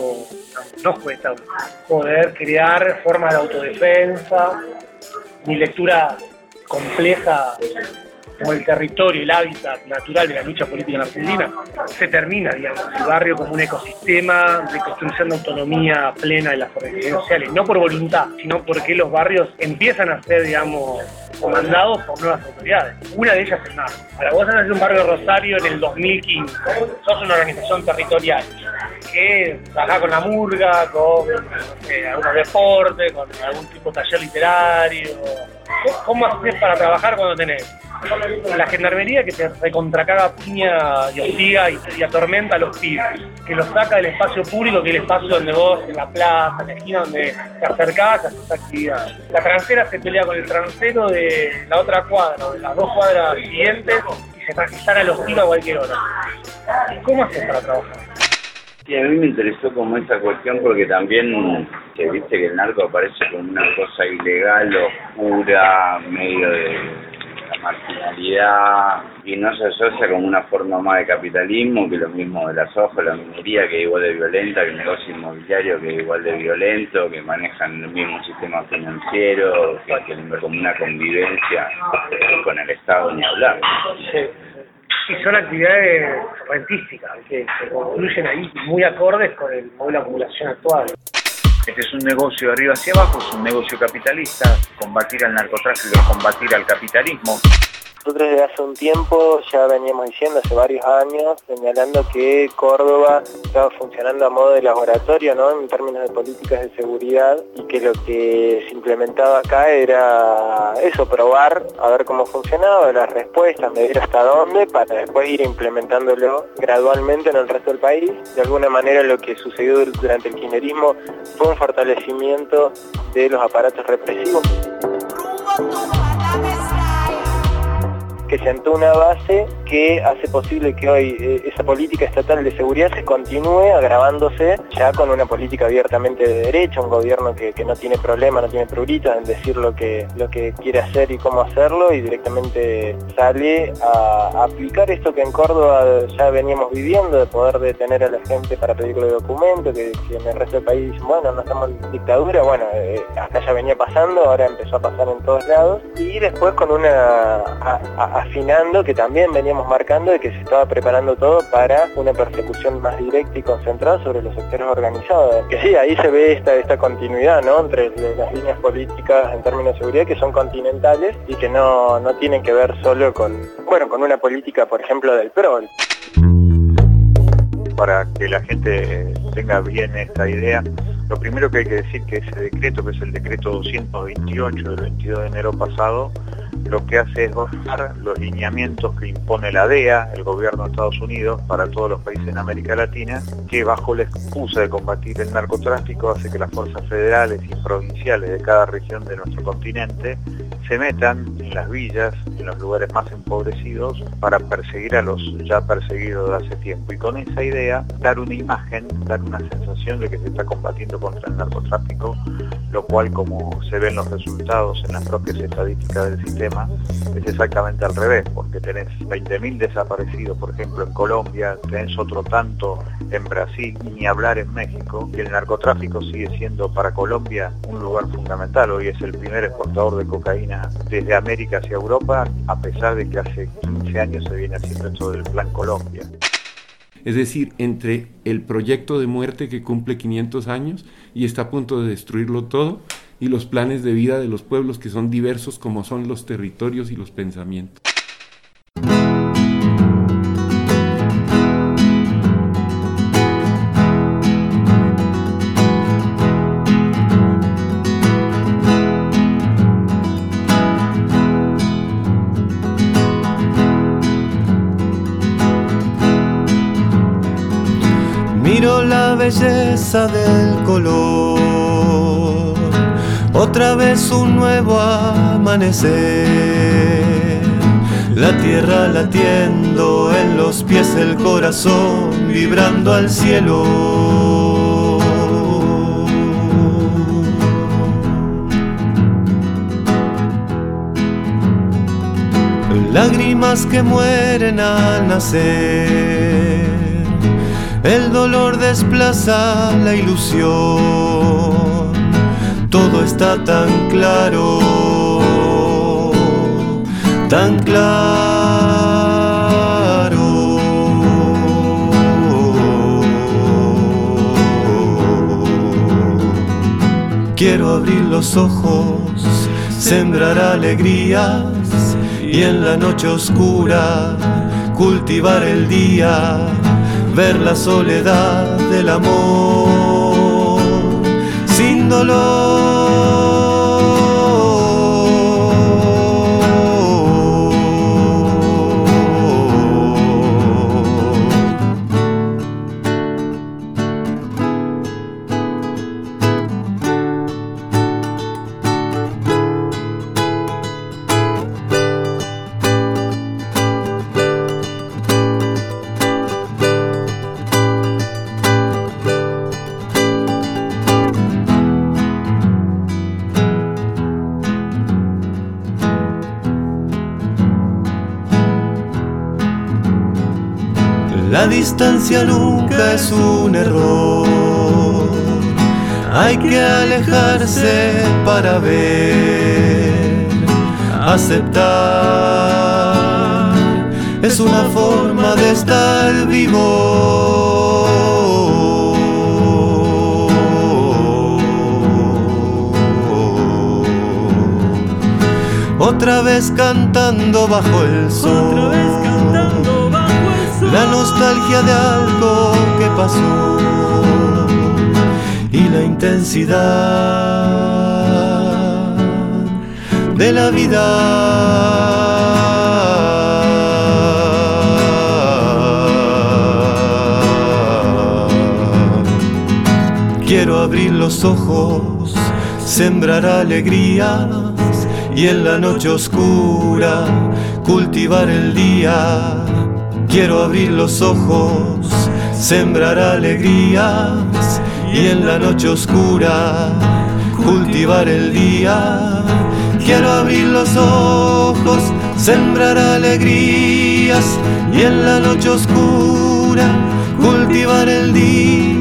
nos cuesta poder crear formas de autodefensa, ni lectura compleja como el territorio, el hábitat natural de la lucha política en Argentina, se termina, digamos, el barrio como un ecosistema de construcción de autonomía plena de las organizaciones sociales, no por voluntad, sino porque los barrios empiezan a ser, digamos, comandados por nuevas autoridades. Una de ellas es el narco. Ahora, vos naces en un barrio de Rosario en el 2015, sos una organización territorial que trabaja con la murga, con algunos deportes, con algún tipo de taller literario. ¿Cómo haces para trabajar cuando tenés la gendarmería que te recontracaga piña y hostiga y atormenta a los pibes, que los saca del espacio público, que es el espacio donde vos, en la plaza, en la esquina donde te acercás, haces actividad? La transera se pelea con el transero de la otra cuadra, de las 2 cuadras siguientes, y se sale a los tiros a cualquier hora. ¿Cómo haces para trabajar? Sí, a mí me interesó como esa cuestión porque también, que viste que el narco aparece como una cosa ilegal, oscura, medio de la marginalidad, y no se asocia como una forma más de capitalismo que lo mismo de la soja, la minería, que es igual de violenta, que el negocio inmobiliario, que es igual de violento, que manejan el mismo sistema financiero, que como una convivencia con el Estado, ni hablar. Sí. Y son actividades rentísticas que se concluyen ahí muy acordes con el modelo de acumulación actual. Este es un negocio de arriba hacia abajo, es un negocio capitalista. Combatir al narcotráfico es combatir al capitalismo. Nosotros desde hace un tiempo ya veníamos diciendo, hace varios años, señalando que Córdoba estaba funcionando a modo de laboratorio, ¿no?, en términos de políticas de seguridad, y que lo que se implementaba acá era eso, probar, a ver cómo funcionaba, las respuestas, medir hasta dónde, para después ir implementándolo gradualmente en el resto del país. De alguna manera lo que sucedió durante el kirchnerismo fue un fortalecimiento de los aparatos represivos, que sentó una base que hace posible que hoy esa política estatal de seguridad se continúe agravándose ya con una política abiertamente de derecha, un gobierno que no tiene problema, no tiene pruritas en decir lo que quiere hacer y cómo hacerlo, y directamente sale a aplicar esto que en Córdoba ya veníamos viviendo, de poder detener a la gente para pedirle documentos, que en el resto del país dicen, bueno, no estamos en dictadura, bueno, acá ya venía pasando, ahora empezó a pasar en todos lados, y después con una afinando, que también veníamos marcando de que se estaba preparando todo para una persecución más directa y concentrada sobre los sectores organizados. Que sí, ahí se ve esta continuidad, ¿no?, entre las líneas políticas en términos de seguridad que son continentales y que no tienen que ver solo con una política, por ejemplo, del PRO. Para que la gente tenga bien esta idea, lo primero que hay que decir que ese decreto, que es el decreto 228 del 22 de enero pasado, lo que hace es bajar los lineamientos que impone la DEA, el gobierno de Estados Unidos, para todos los países en América Latina, que bajo la excusa de combatir el narcotráfico hace que las fuerzas federales y provinciales de cada región de nuestro continente se metan en las villas, en los lugares más empobrecidos, para perseguir a los ya perseguidos de hace tiempo. Y con esa idea, dar una imagen, dar una sensación de que se está combatiendo contra el narcotráfico, lo cual, como se ven los resultados en las propias estadísticas del sistema, es exactamente al revés, porque tenés 20.000 desaparecidos, por ejemplo, en Colombia, tenés otro tanto en Brasil, ni hablar en México, y el narcotráfico sigue siendo para Colombia un lugar fundamental. Hoy es el primer exportador de cocaína desde América hacia Europa, a pesar de que hace 15 años se viene haciendo esto del Plan Colombia. Es decir, entre el proyecto de muerte que cumple 500 años y está a punto de destruirlo todo, y los planes de vida de los pueblos, que son diversos como son los territorios y los pensamientos. Miro la belleza del color, otra vez un nuevo amanecer, la tierra latiendo en los pies, el corazón vibrando al cielo. Lágrimas que mueren al nacer, el dolor desplaza la ilusión, todo está tan claro, tan claro. Quiero abrir los ojos, sembrar alegrías y en la noche oscura cultivar el día, ver la soledad del amor sin dolor. La distancia nunca es un error, hay que alejarse para ver, aceptar, es una forma de estar vivo. Otra vez cantando bajo el sol, la nostalgia de algo que pasó y la intensidad de la vida. Quiero abrir los ojos, sembrar alegrías y en la noche oscura cultivar el día. Quiero abrir los ojos, sembrar alegrías y en la noche oscura cultivar el día. Quiero abrir los ojos, sembrar alegrías y en la noche oscura cultivar el día.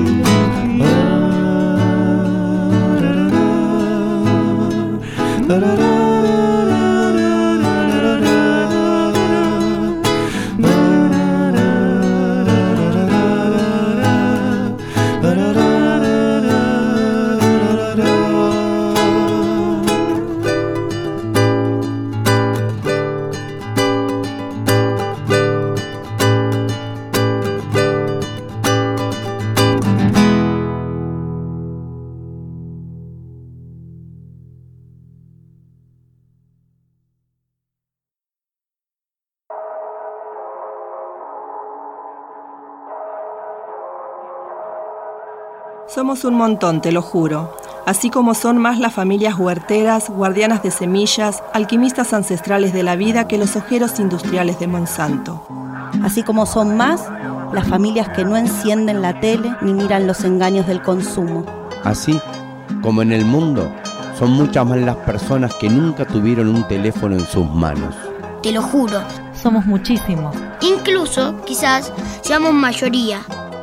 Somos un montón, te lo juro. Así como son más las familias huerteras, guardianas de semillas, alquimistas ancestrales de la vida que los ojeros industriales de Monsanto. Así como son más las familias que no encienden la tele ni miran los engaños del consumo. Así como en el mundo son muchas más las personas que nunca tuvieron un teléfono en sus manos. Te lo juro. Somos muchísimos. Incluso, quizás, seamos mayoría.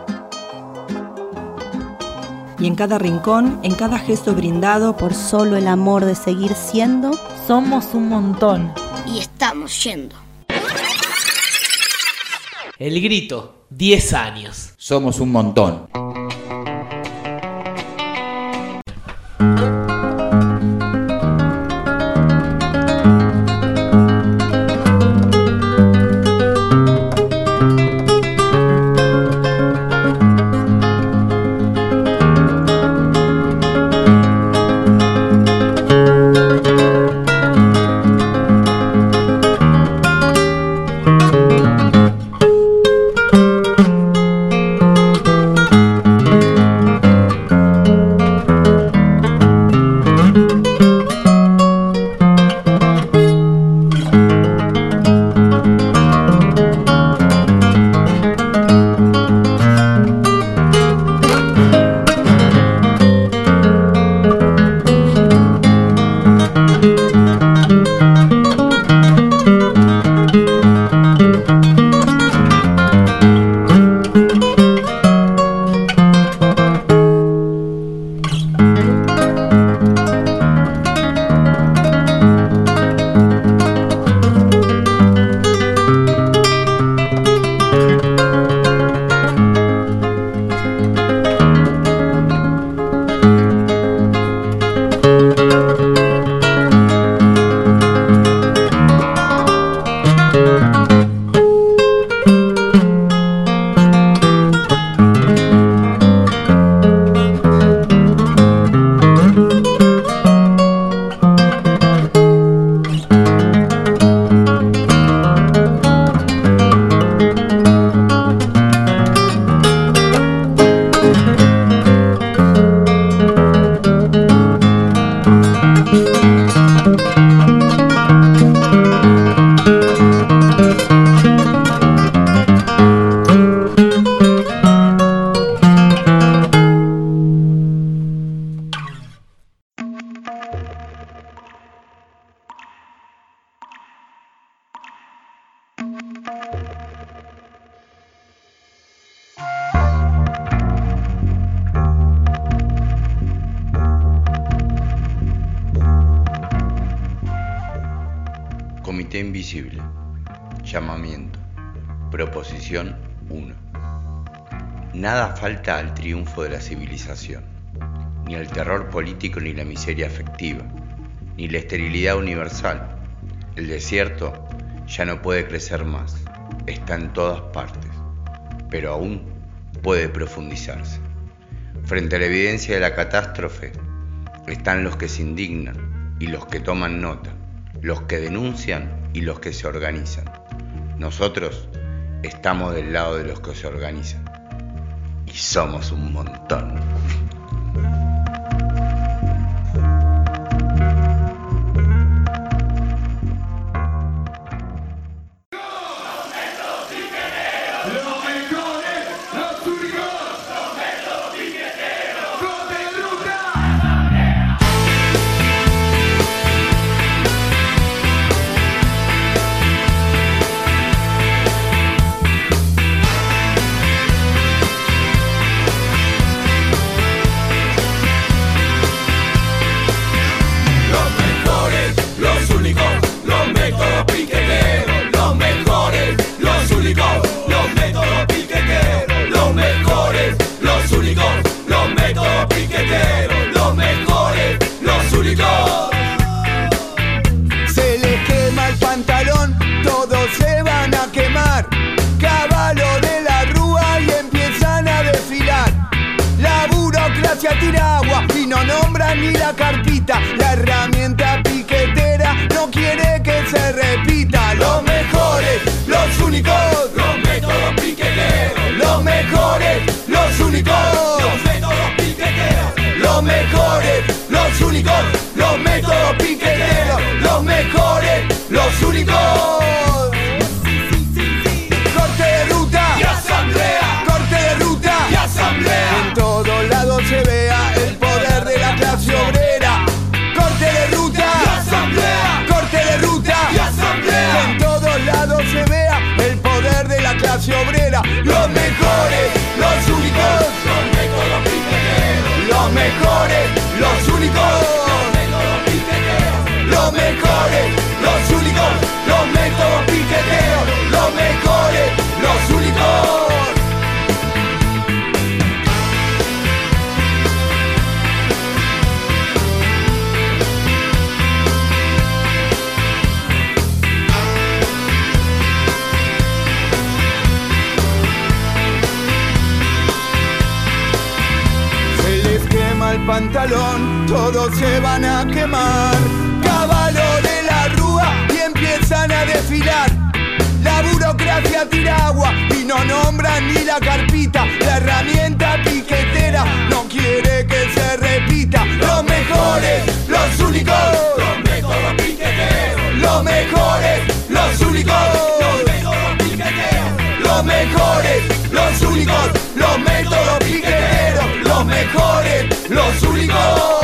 Y en cada rincón, en cada gesto brindado por solo el amor de seguir siendo, somos un montón. Y estamos yendo. El Grito, 10 años. Somos un montón. Comité Invisible. Llamamiento. Proposición 1. Nada falta al triunfo de la civilización, ni el terror político ni la miseria afectiva, ni la esterilidad universal. El desierto ya no puede crecer más, está en todas partes, pero aún puede profundizarse. Frente a la evidencia de la catástrofe, están los que se indignan y los que toman nota, los que denuncian y los que se organizan. Nosotros estamos del lado de los que se organizan. Y somos un montón. Se les quema el pantalón, todos se van a quemar. Caballo de la rúa y empiezan a desfilar. La burocracia tira agua y no nombran ni la carpita. La herramienta piquetera no quiere que se repita. Los mejores, los únicos, los métodos piqueteros. Los mejores, los únicos, los métodos piqueteros. los mejores, los únicos, los métodos piqueteros, los mejores, los únicos. Corte de ruta y asamblea, corte de ruta y asamblea. En todos lados se vea el poder de la clase obrera. Corte de ruta y asamblea, corte de ruta y asamblea. En todos lados se vea el poder de la clase obrera. Los mejores, los únicos, los métodos piqueteros. Los mejores, los únicos, los métodos piqueteros. Los mejores, los únicos, los métodos piqueteros. Los mejores, los únicos. El pantalón, todos se van a quemar. Caballo de la rúa y empiezan a desfilar. La burocracia tira agua y no nombran ni la carpita. La herramienta piquetera no quiere que se repita. Los mejores, los únicos, los métodos piqueteros. Los mejores, los únicos, los métodos piqueteros. Los mejores, los únicos, los métodos piqueteros. Los mejores, los únicos.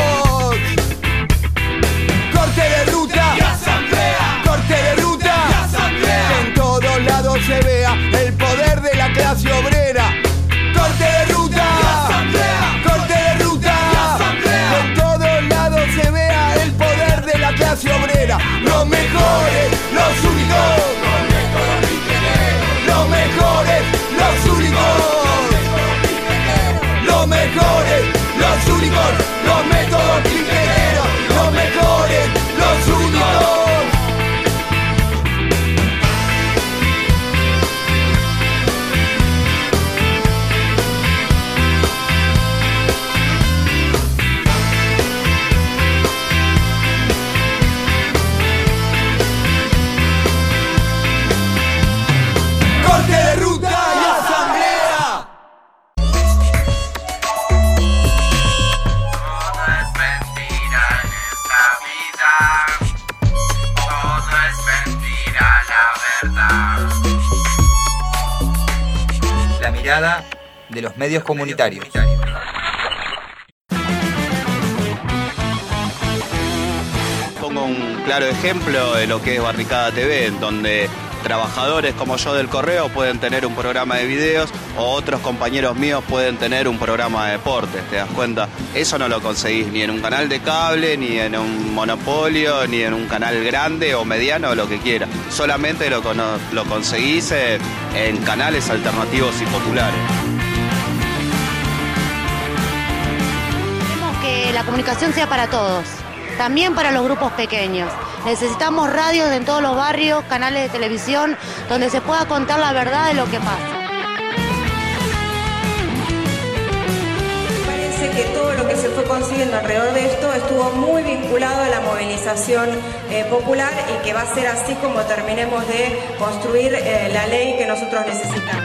Corte de ruta y asamblea, corte de ruta y asamblea. Que en todos lados se vea el poder de la clase obrera. Corte de ruta y asamblea, corte de ruta y asamblea. Que en todos lados se vea el poder de la clase obrera. Los mejores, los únicos, los métodos piqueteros. Los mejores, los únicos. Los mejores, los únicos, los métodos piqueteros. Los mejores, los únicos. Corte de ruta y asamblea. La mirada de los medios comunitarios. Pongo un claro ejemplo de lo que es Barricada TV, en donde trabajadores como yo del correo pueden tener un programa de videos o otros compañeros míos pueden tener un programa de deportes, ¿te das cuenta? Eso no lo conseguís ni en un canal de cable, ni en un monopolio, ni en un canal grande o mediano o lo que quiera. Solamente lo conseguís en canales alternativos y populares. Queremos que la comunicación sea para todos, también para los grupos pequeños. Necesitamos radios en todos los barrios, canales de televisión, donde se pueda contar la verdad de lo que pasa. Parece que todo lo que se fue consiguiendo alrededor de esto estuvo muy vinculado a la movilización popular y que va a ser así como terminemos de construir la ley que nosotros necesitamos.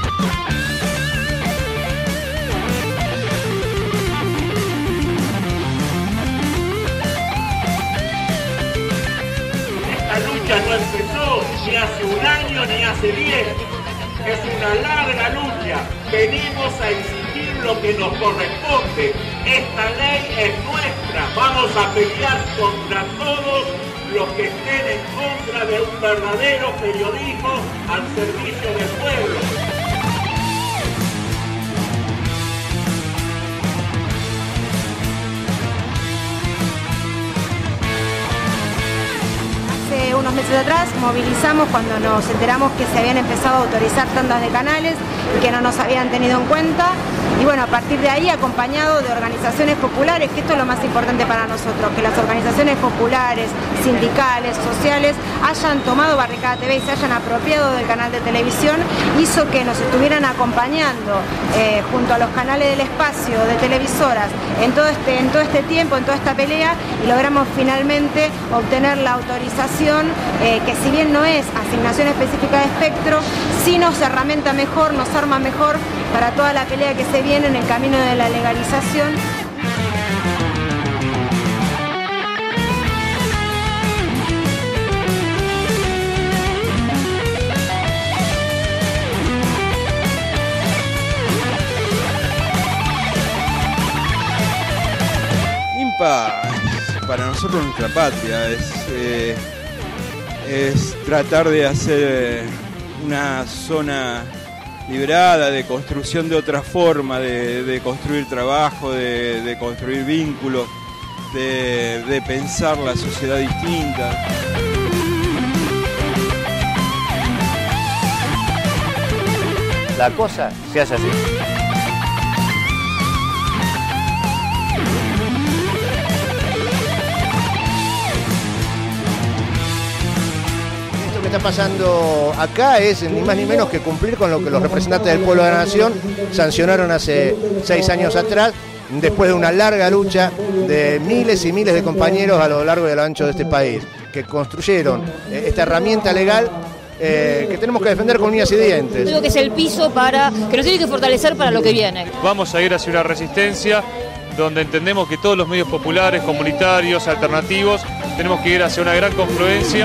La lucha no empezó ni hace un año ni hace 10. Es una larga lucha. Venimos a exigir lo que nos corresponde. Esta ley es nuestra. Vamos a pelear contra todos los que estén en contra de un verdadero periodismo al servicio del pueblo. Hace unos meses atrás movilizamos cuando nos enteramos que se habían empezado a autorizar tandas de canales y que no nos habían tenido en cuenta. Y bueno, a partir de ahí, acompañado de organizaciones populares, que esto es lo más importante para nosotros, que las organizaciones populares, sindicales, sociales, hayan tomado Barricada TV y se hayan apropiado del canal de televisión, hizo que nos estuvieran acompañando junto a los canales del espacio, de televisoras, en todo este tiempo, en toda esta pelea, y logramos finalmente obtener la autorización, que si bien no es asignación específica de espectro, sí nos herramienta mejor, nos arma mejor para toda la pelea que se viene en el camino de la legalización. Pampa para nosotros nuestra patria, es tratar de hacer una zona liberada, de construcción de otra forma, de construir trabajo, de construir vínculos, de pensar la sociedad distinta. La cosa se hace así. Esto que está pasando acá es ni más ni menos que cumplir con lo que los representantes del pueblo de la nación sancionaron hace 6 años atrás, después de una larga lucha de miles y miles de compañeros a lo largo y a lo ancho de este país, que construyeron esta herramienta legal que tenemos que defender con uñas y dientes. Digo que es el piso que nos tiene que fortalecer para lo que viene. Vamos a ir hacia una resistencia donde entendemos que todos los medios populares, comunitarios, alternativos, tenemos que ir hacia una gran confluencia.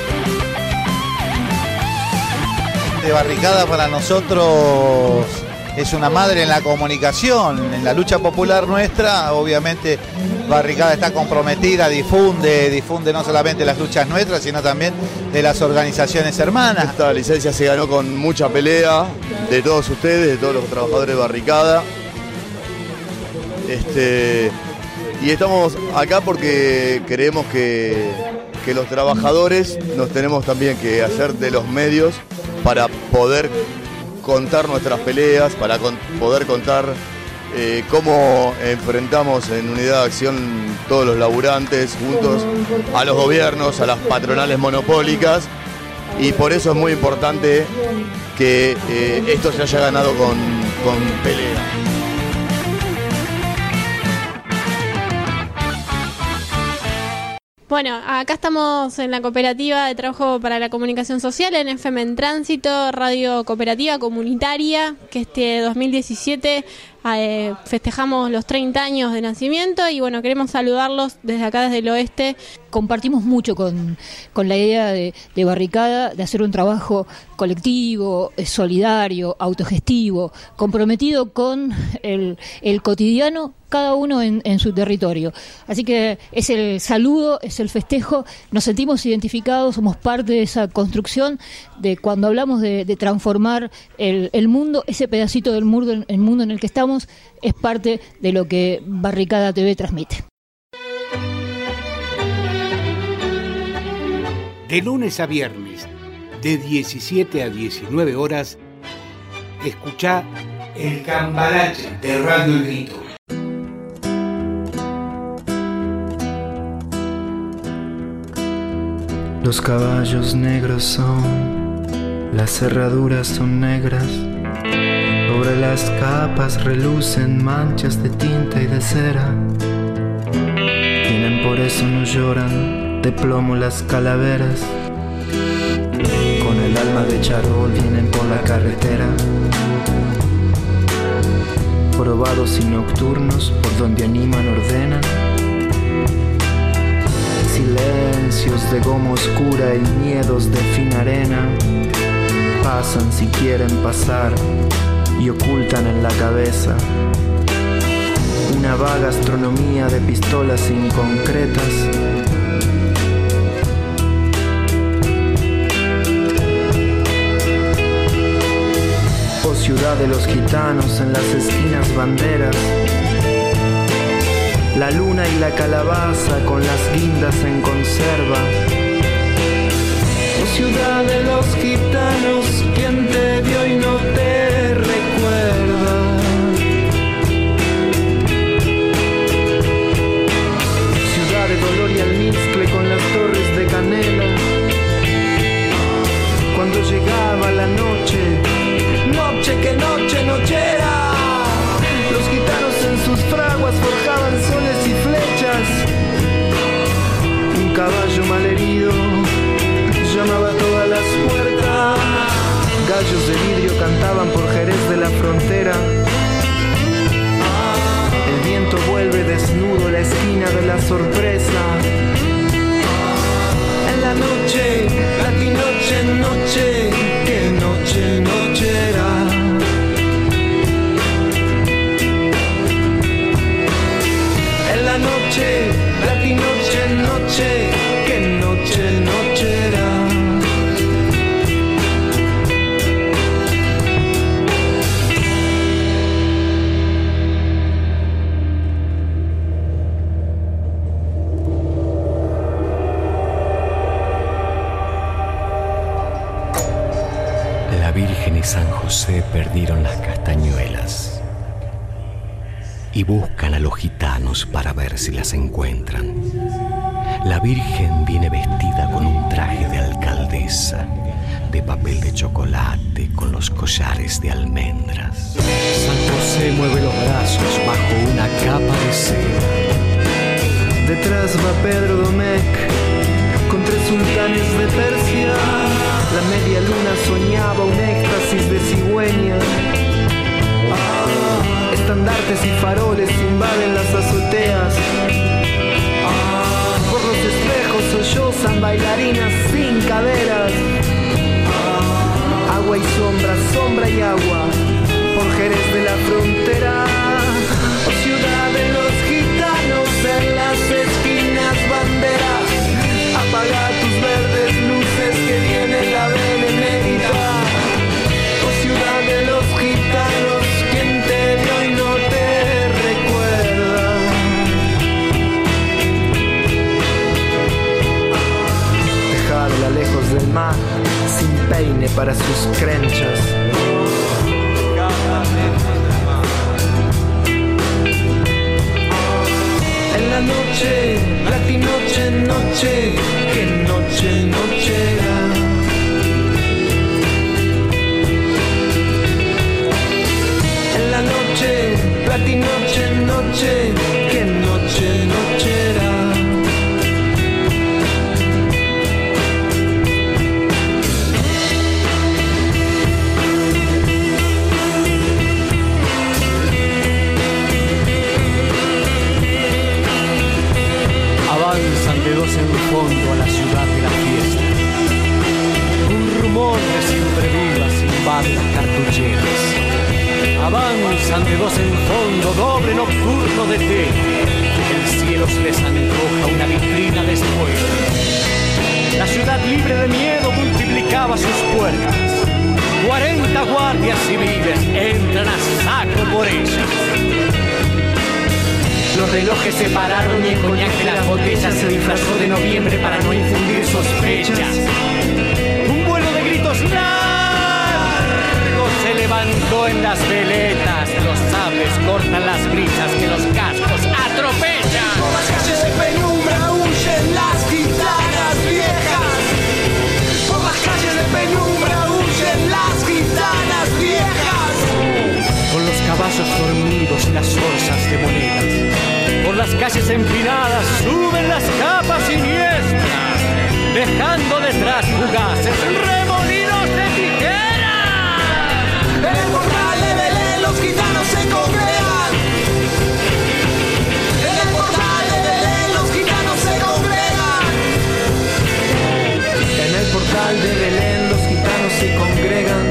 De Barricada para nosotros es una madre en la comunicación, en la lucha popular nuestra. Obviamente Barricada está comprometida, difunde no solamente las luchas nuestras, sino también de las organizaciones hermanas. Esta licencia se ganó con mucha pelea de todos ustedes, de todos los trabajadores de Barricada. Y estamos acá porque creemos que los trabajadores nos tenemos también que hacer de los medios para poder contar nuestras peleas, para poder contar cómo enfrentamos en unidad de acción todos los laburantes juntos a los gobiernos, a las patronales monopólicas, y por eso es muy importante que esto se haya ganado con pelea. Bueno, acá estamos en la Cooperativa de Trabajo para la Comunicación Social, en FM en Tránsito, radio cooperativa comunitaria, que este 2017 festejamos los 30 años de nacimiento y bueno, queremos saludarlos desde acá, desde el oeste. Compartimos mucho con la idea de Barricada de hacer un trabajo colectivo, solidario, autogestivo, comprometido con el cotidiano, cada uno en su territorio. Así que es el saludo, es el festejo, nos sentimos identificados, somos parte de esa construcción de cuando hablamos de transformar el mundo, ese pedacito del mundo en el que estamos, es parte de lo que Barricada TV transmite. De lunes a viernes, de 17 a 19 horas, escuchá El Cambalache de Radio El Grito. Los caballos negros son, las cerraduras son negras, sobre las capas relucen manchas de tinta y de cera. Tienen por eso no lloran de plomo las calaveras, con el alma de charol vienen por la carretera, probados y nocturnos por donde animan, ordenan. Silencios de goma oscura y miedos de fina arena pasan si quieren pasar y ocultan en la cabeza una vaga astronomía de pistolas inconcretas. Oh ciudad de los gitanos, en las esquinas banderas, la luna y la calabaza con las guindas en conserva. Oh ciudad de los gitanos, quien te vio y no te recuerda. Ciudad de dolor y almizcle con las torres de canela. Cuando llegaba la noche, noche que noche, nochera, los gitanos en sus fraguas forjaban soles y flechas. Un caballo malherido llamaba a todas las puertas. José perdieron las castañuelas y buscan a los gitanos para ver si las encuentran. La Virgen viene vestida con un traje de alcaldesa, de papel de chocolate con los collares de almendras. San José mueve los brazos bajo una capa de seda. Detrás va Pedro Domecq con 3 sultanes de Persia. La media luna soñaba un éxtasis de cigüeña. Estandartes y faroles invaden las azoteas. Por los espejos sollozan bailarinas sin caderas. Agua y sombra, sombra y agua, por Jerez de la frontera. Oh, ciudad de los gitanos, en las esquinas banderas. Apaga tus verdes luces que viene la benemérita. Oh, ciudad de los gitanos, quien te vio y no te recuerda. Dejarla lejos del mar, sin peine para sus crenchas. En la noche, latinoche, noche, que noche, noche era. En la noche, latinoche, noche, que noche, noche era. Avanzan de dos en fondo a la ciudad de la fiesta. Un rumor de siempre vivas invade las cartucheras. Avanzan de dos en fondo, doble nocturno de té. El cielo se les antoja una vitrina de espuela. La ciudad libre de miedo multiplicaba sus puertas. 40 guardias civiles entran a saco por ellas. Los relojes se pararon y el coñac de las botellas se disfrazó de noviembre para no infundir sospechas. Un vuelo de gritos largos se levantó en las veletas. Los sables cortan las brisas que los cascos atropellan. Por las calles de penumbra huyen las gitanas viejas. Por las calles de penumbra huyen las gitanas viejas. Con los caballos dormidos y las orzas de monedas. Por las calles empinadas suben las capas siniestras, dejando detrás fugaces remolinos de tijeras. En el portal de Belén los gitanos se congregan. En el portal de Belén los gitanos se congregan. En el portal de Belén los gitanos se congregan.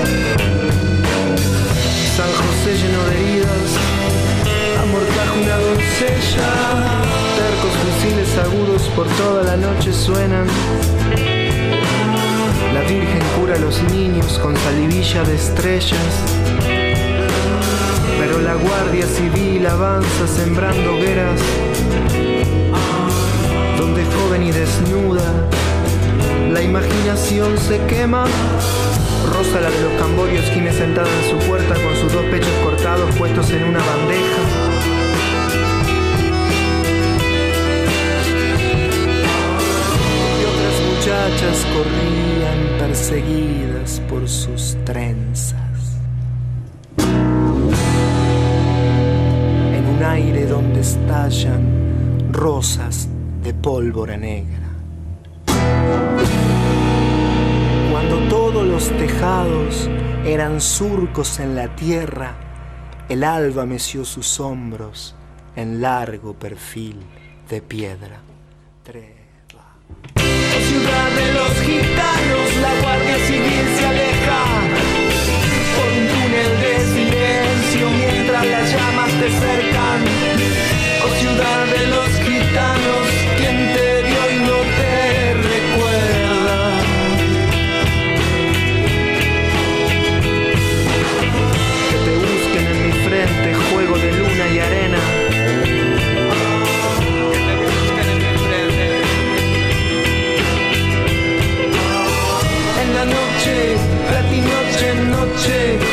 San José lleno de heridas amortaja una doncella. Tercos fusiles agudos por toda la noche suenan. La Virgen cura a los niños con salivilla de estrellas. Pero la Guardia Civil avanza sembrando hogueras. Donde joven y desnuda la imaginación se quema. Rosa, la de los camborios, gime sentada en su puerta con sus 2 pechos cortados puestos en una bandeja. Y otras muchachas corrían perseguidas por sus trenzas. En un aire donde estallan rosas de pólvora negra. Cuando todos los tejados eran surcos en la tierra, el alba meció sus hombros en largo perfil de piedra. Oh, ciudad de los gitanos, la Guardia Civil se aleja por un túnel de silencio mientras las llamas te cercan. Oh, ciudad de los gitanos, quien te vio y no te recuerda. Juego de luna y arena. En la noche, latinoche, noche,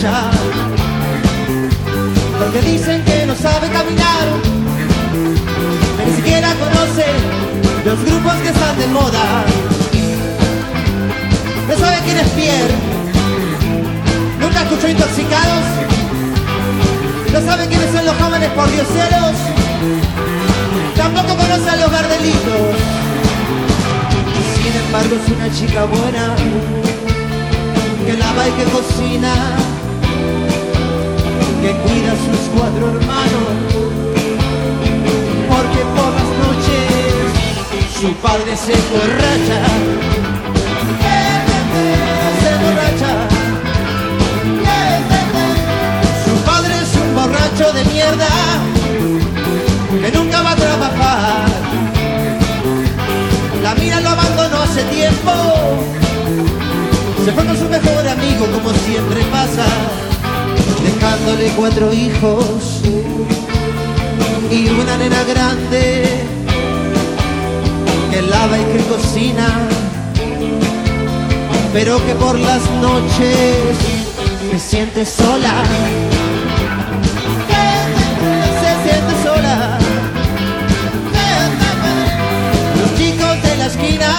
borracha, porque dicen que no sabe caminar, que ni siquiera conoce los grupos que están de moda. No sabe quién es Pierre, nunca escuchó Intoxicados, no sabe quiénes son los jóvenes pordioseros, tampoco conoce a los Gardelitos. Sin embargo es una chica buena, que lava y que cocina, que cuida a sus 4 hermanos, porque por las noches su padre se emborracha, su padre es un borracho de mierda que nunca va a trabajar. La mina lo abandonó hace tiempo, se fue con su mejor amigo como siempre pasa, dejándole 4 hijos y una nena grande que lava y que cocina, pero que por las noches se siente sola, se siente sola. Los chicos de la esquina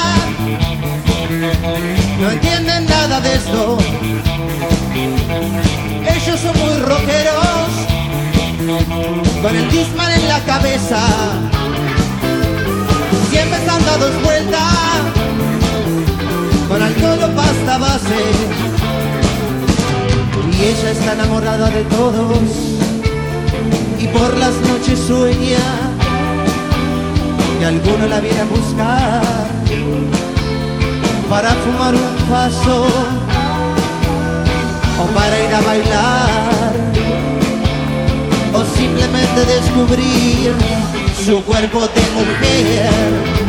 no entienden nada de esto, ellos son muy rockeros, con el Discman en la cabeza, siempre están dados vueltas, con alcohol o pasta base, y ella está enamorada de todos, y por las noches sueña que alguno la viene a buscar para fumar un paso o para ir a bailar o simplemente descubrir su cuerpo de mujer.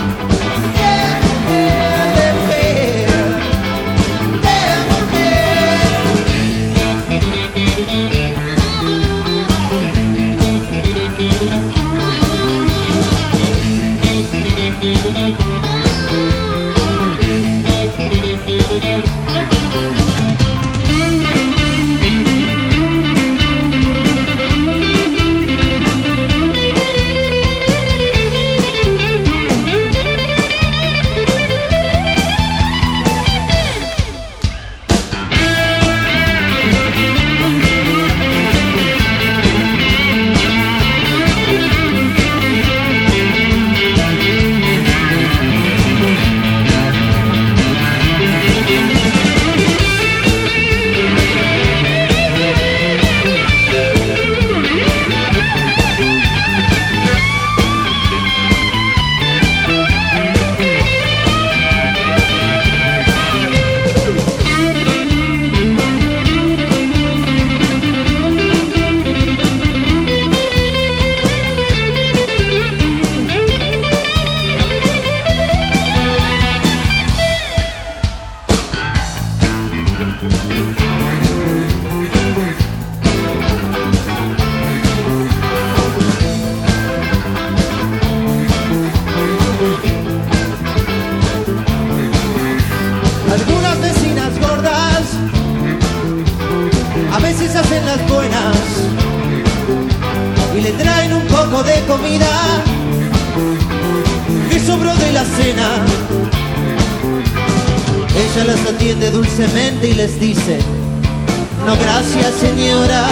Y les dice, no gracias señora,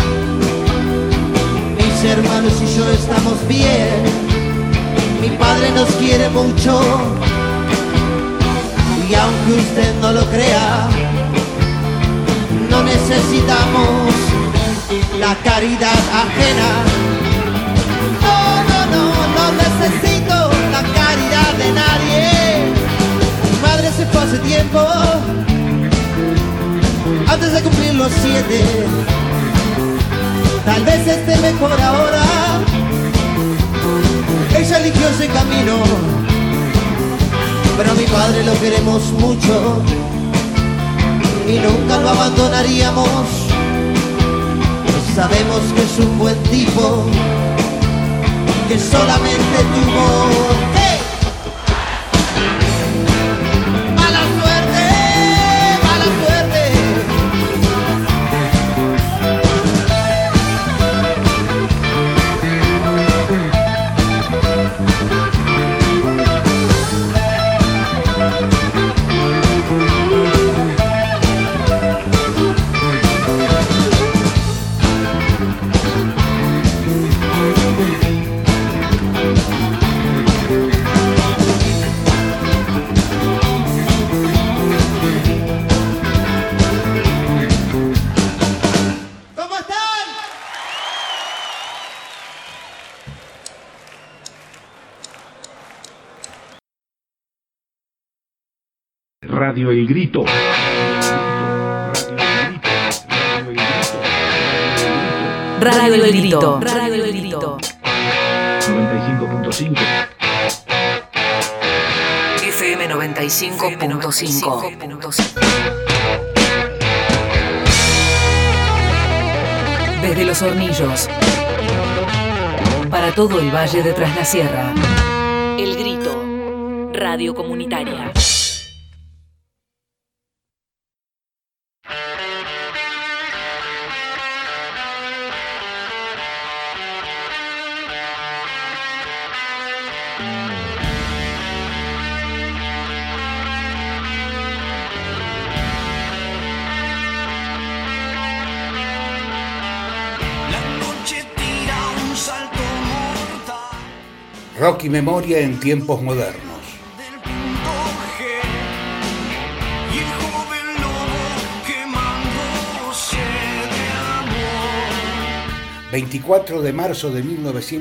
mis hermanos y yo estamos bien, mi padre nos quiere mucho y aunque usted no lo crea, no necesitamos la caridad ajena. No necesito la caridad de nadie. Mi madre se fue hace tiempo, antes de cumplir los 7. Tal vez esté mejor ahora. Ella eligió ese camino, pero a mi padre lo queremos mucho y nunca lo abandonaríamos. Sabemos que es un buen tipo, que solamente tuvo Radio El Grito. Radio El Grito. Radio El Grito. 95.5. FM 95.5. Desde Los Hornillos. Para todo el Valle de Tras la Sierra. El Grito. Radio comunitaria. Rock y memoria en tiempos modernos. 24 de marzo de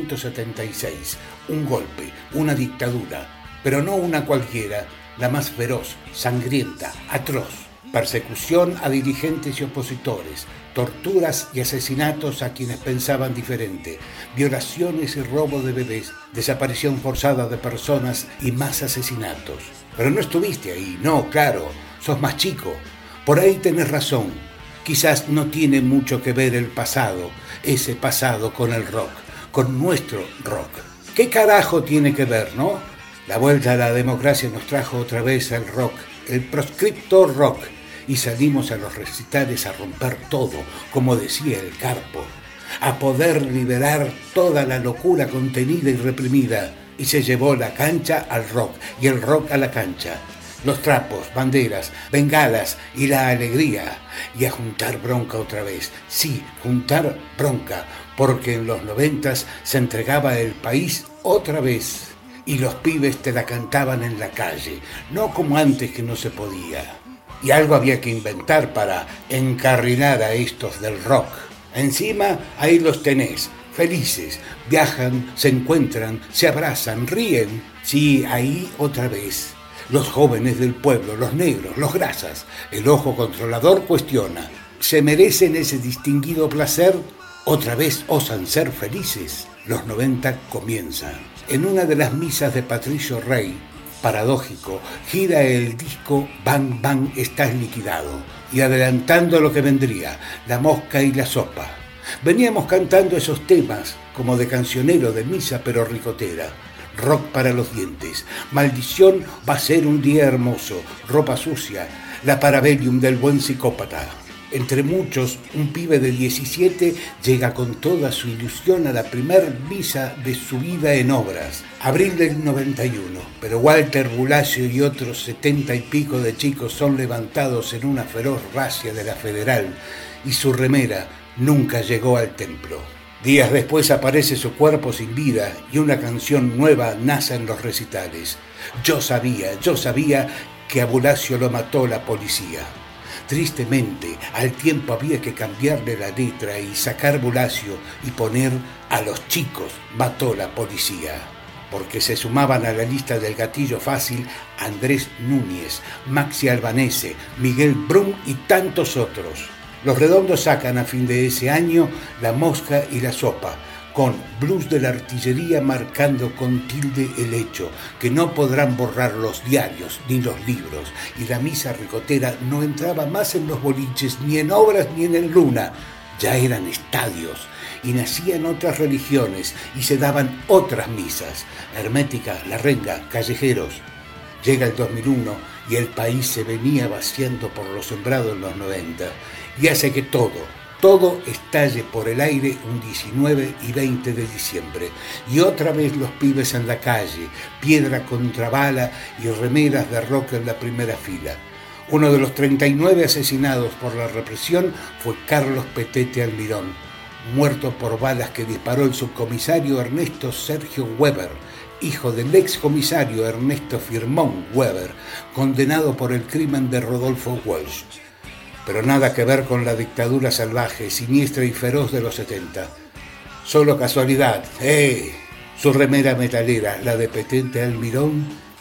1976. Un golpe, una dictadura, pero no una cualquiera, la más feroz, sangrienta, atroz. Persecución a dirigentes y opositores, torturas y asesinatos a quienes pensaban diferente, violaciones y robo de bebés, desaparición forzada de personas y más asesinatos. Pero no estuviste ahí, no, claro, sos más chico. Por ahí tenés razón, quizás no tiene mucho que ver el pasado, ese pasado con el rock, con nuestro rock. ¿Qué carajo tiene que ver, no? La vuelta a la democracia nos trajo otra vez al rock, el proscripto rock. Y salimos a los recitales a romper todo, como decía el Carpo, a poder liberar toda la locura contenida y reprimida. Y se llevó la cancha al rock y el rock a la cancha. Los trapos, banderas, bengalas y la alegría. Y a juntar bronca otra vez. Sí, juntar bronca, porque en los 90s se entregaba el país otra vez. Y los pibes te la cantaban en la calle, no como antes que no se podía. Y algo había que inventar para encarrilar a estos del rock. Encima, ahí los tenés, felices, viajan, se encuentran, se abrazan, ríen. Sí, ahí otra vez. Los jóvenes del pueblo, los negros, los grasas. El ojo controlador cuestiona. ¿Se merecen ese distinguido placer? ¿Otra vez osan ser felices? Los 90 comienzan. En una de las misas de Patricio Rey, paradójico, gira el disco Bang Bang Estás Liquidado, y adelantando lo que vendría, La Mosca y la Sopa. Veníamos cantando esos temas como de cancionero de misa pero ricotera. Rock para los dientes, Maldición va a ser un día hermoso, Ropa sucia, La Parabellum del buen psicópata. Entre muchos, un pibe de 17 llega con toda su ilusión a la primer misa de su vida en obras, abril del 91, pero Walter Bulacio y otros 70 y pico de chicos son levantados en una feroz racia de la Federal y su remera nunca llegó al templo. Días después aparece su cuerpo sin vida y una canción nueva nace en los recitales. Yo sabía que a Bulacio lo mató la policía. Tristemente, al tiempo había que cambiarle la letra y sacar Bulacio y poner a los chicos mató la policía, porque se sumaban a la lista del gatillo fácil Andrés Núñez, Maxi Albanese, Miguel Brum y tantos otros. Los Redondos sacan a fin de ese año La Mosca y la Sopa, con Blues de la Artillería marcando con tilde el hecho, que no podrán borrar los diarios ni los libros, y la misa ricotera no entraba más en los boliches, ni en Obras ni en el Luna, ya eran estadios, y nacían otras religiones, y se daban otras misas, Hermética, La Renga, Callejeros. Llega el 2001 y el país se venía vaciando por lo sembrado en los 90, y hace que todo estalle por el aire un 19 y 20 de diciembre. Y otra vez los pibes en la calle, piedra contra bala y remeras de rock en la primera fila. Uno de los 39 asesinados por la represión fue Carlos Petete Almirón, muerto por balas que disparó el subcomisario Ernesto Sergio Weber, hijo del excomisario Ernesto Firmón Weber, condenado por el crimen de Rodolfo Walsh. Pero nada que ver con la dictadura salvaje, siniestra y feroz de los 70. Solo casualidad, su remera metalera, la de Petete Almirón,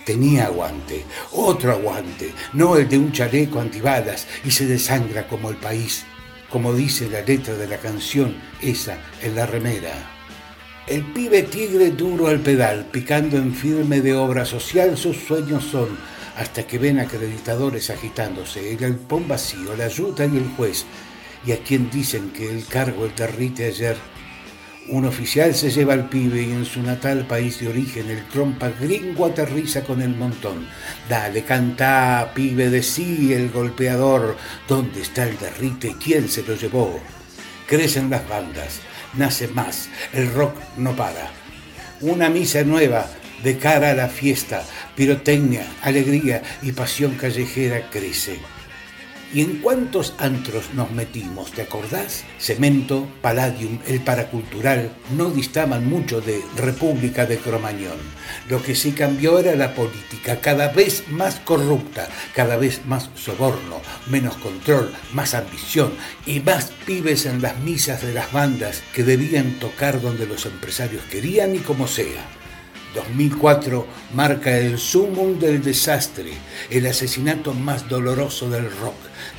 tenía aguante, otro aguante, no el de un chaleco antibalas y se desangra como el país, como dice la letra de la canción esa en la remera. El pibe tigre duro al pedal, picando en firme de obra social, sus sueños son, hasta que ven acreditadores agitándose, el galpón vacío, la yuta y el juez, y a quien dicen que el cargo el derrite ayer. Un oficial se lleva al pibe y en su natal país de origen el trompa gringo aterriza con el montón. Dale, canta, pibe, decí el golpeador, ¿dónde está el derrite? ¿Quién se lo llevó? Crecen las bandas, nace más, el rock no para. Una misa nueva de cara a la fiesta, pirotecnia, alegría y pasión callejera crece. ¿Y en cuántos antros nos metimos, te acordás? Cemento, Palladium, el Paracultural no distaban mucho de República de Cromañón. Lo que sí cambió era la política, cada vez más corrupta, cada vez más soborno, menos control, más ambición y más pibes en las misas de las bandas que debían tocar donde los empresarios querían y como sea. 2004 marca el sumum del desastre, el asesinato más doloroso del rock.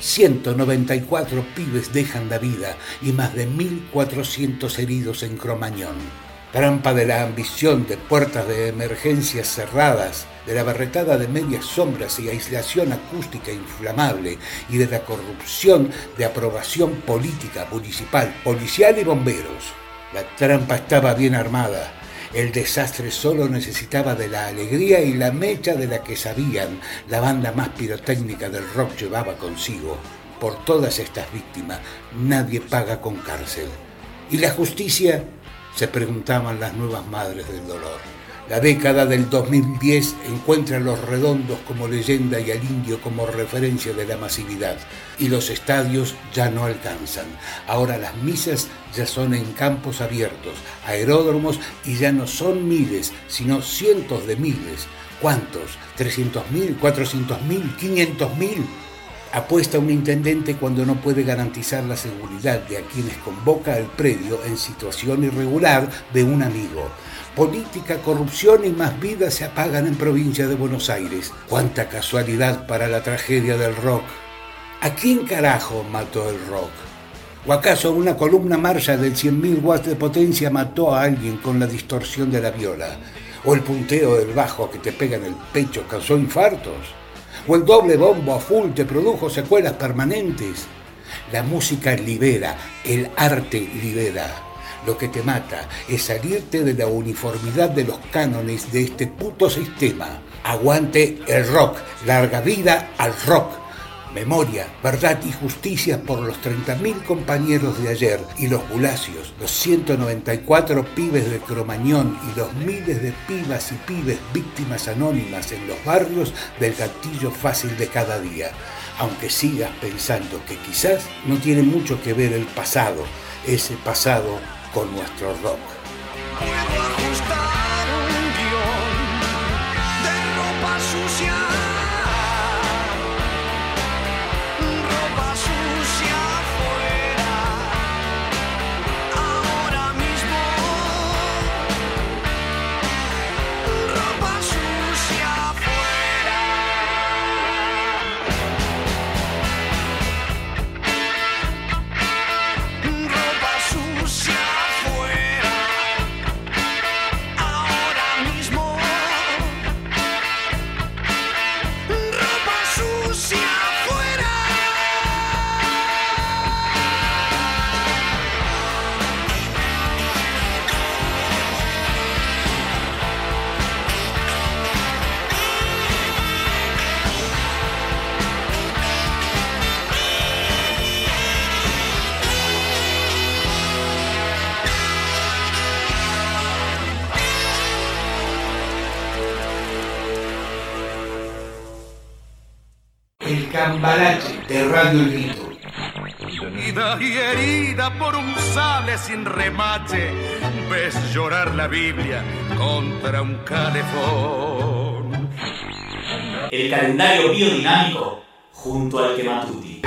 194 pibes dejan la vida y más de 1.400 heridos en Cromañón. Trampa de la ambición, de puertas de emergencia cerradas, de la barretada de medias sombras y aislación acústica inflamable y de la corrupción de aprobación política, municipal, policial y bomberos. La trampa estaba bien armada. El desastre solo necesitaba de la alegría y la mecha de la que sabían la banda más pirotécnica del rock llevaba consigo. Por todas estas víctimas, nadie paga con cárcel. ¿Y la justicia? Se preguntaban las nuevas madres del dolor. La década del 2010 encuentra a Los Redondos como leyenda y al Indio como referencia de la masividad. Y los estadios ya no alcanzan. Ahora las misas ya son en campos abiertos, aeródromos, y ya no son miles, sino cientos de miles. ¿Cuántos? ¿300.000? ¿400.000? ¿500.000? Apuesta un intendente cuando no puede garantizar la seguridad de a quienes convoca al predio en situación irregular de un amigo. Política, corrupción y más vidas se apagan en provincia de Buenos Aires. ¡Cuánta casualidad para la tragedia del rock! ¿A quién carajo mató el rock? ¿O acaso una columna Marshall del 100.000 watts de potencia mató a alguien con la distorsión de la viola? ¿O el punteo del bajo que te pega en el pecho causó infartos? ¿O el doble bombo a full te produjo secuelas permanentes? La música libera, el arte libera. Lo que te mata es salirte de la uniformidad de los cánones de este puto sistema. Aguante el rock, larga vida al rock. Memoria, verdad y justicia por los 30.000 compañeros de ayer y los Bulacios, los 194 pibes de Cromañón y los miles de pibas y pibes víctimas anónimas en los barrios del gatillo fácil de cada día. Aunque sigas pensando que quizás no tiene mucho que ver el pasado, ese pasado con nuestro rock. Puedo ajustar un guión de ropa sucia. Ropa sucia afuera. Ahora mismo. Ropa sucia afuera. Ropa sucia. El cambalache de Radio El Grito. Herida y herida por un sable sin remache, ves llorar la Biblia contra un calefón. El calendario biodinámico junto al Quematuti.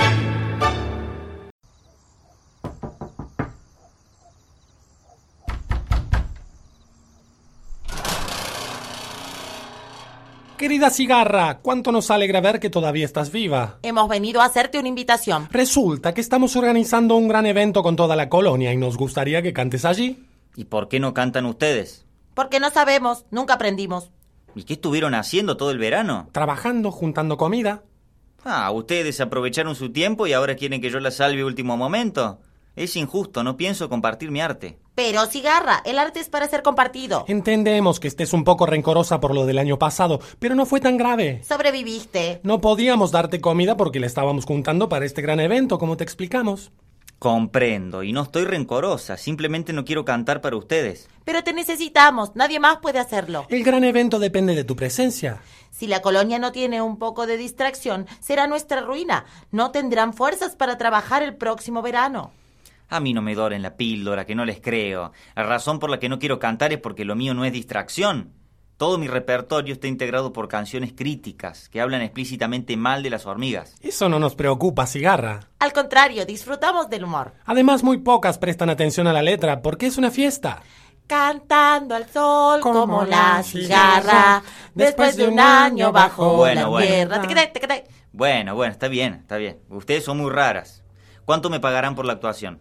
Querida Cigarra, cuánto nos alegra ver que todavía estás viva. Hemos venido a hacerte una invitación. Resulta que estamos organizando un gran evento con toda la colonia y nos gustaría que cantes allí. ¿Y por qué no cantan ustedes? Porque no sabemos, nunca aprendimos. ¿Y qué estuvieron haciendo todo el verano? Trabajando, juntando comida. Ustedes aprovecharon su tiempo y ahora quieren que yo la salve a último momento. Es injusto, no pienso compartir mi arte. Pero, Cigarra, el arte es para ser compartido. Entendemos que estés un poco rencorosa por lo del año pasado, pero no fue tan grave. Sobreviviste. No podíamos darte comida porque la estábamos juntando para este gran evento, como te explicamos. Comprendo, y no estoy rencorosa, simplemente no quiero cantar para ustedes. Pero te necesitamos, nadie más puede hacerlo. El gran evento depende de tu presencia. Si la colonia no tiene un poco de distracción, será nuestra ruina. No tendrán fuerzas para trabajar el próximo verano. A mí no me doren la píldora, que no les creo. La razón por la que no quiero cantar es porque lo mío no es distracción. Todo mi repertorio está integrado por canciones críticas que hablan explícitamente mal de las hormigas. Eso no nos preocupa, Cigarra. Al contrario, disfrutamos del humor. Además, muy pocas prestan atención a la letra porque es una fiesta. Cantando al sol como la cigarra, después de un año bajo la tierra. Bueno, está bien. Ustedes son muy raras. ¿Cuánto me pagarán por la actuación?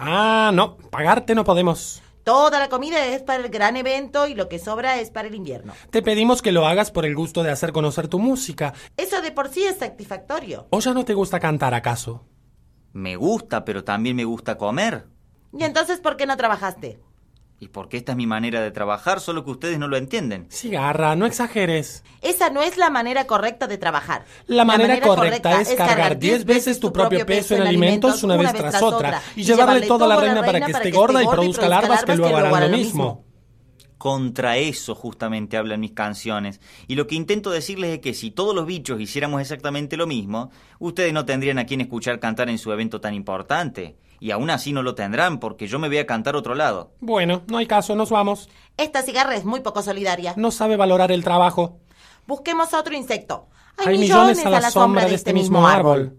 No, pagarte no podemos. Toda la comida es para el gran evento y lo que sobra es para el invierno. Te pedimos que lo hagas por el gusto de hacer conocer tu música. Eso de por sí es satisfactorio. ¿O ya no te gusta cantar, acaso? Me gusta, pero también me gusta comer. ¿Y entonces por qué no trabajaste? Y porque esta es mi manera de trabajar, solo que ustedes no lo entienden. Cigarra, no exageres. Esa no es la manera correcta de trabajar. La manera correcta es cargar 10 veces tu propio peso en alimentos una vez tras otra y llevarle todo a la reina para que esté gorda y produzca larvas que luego harán lo mismo. Contra eso justamente hablan mis canciones. Y lo que intento decirles es que si todos los bichos hiciéramos exactamente lo mismo, ustedes no tendrían a quien escuchar cantar en su evento tan importante. Y aún así no lo tendrán, porque yo me voy a cantar a otro lado. Bueno, no hay caso, nos vamos. Esta cigarra es muy poco solidaria. No sabe valorar el trabajo. Busquemos a otro insecto. Hay millones a la sombra de este mismo árbol.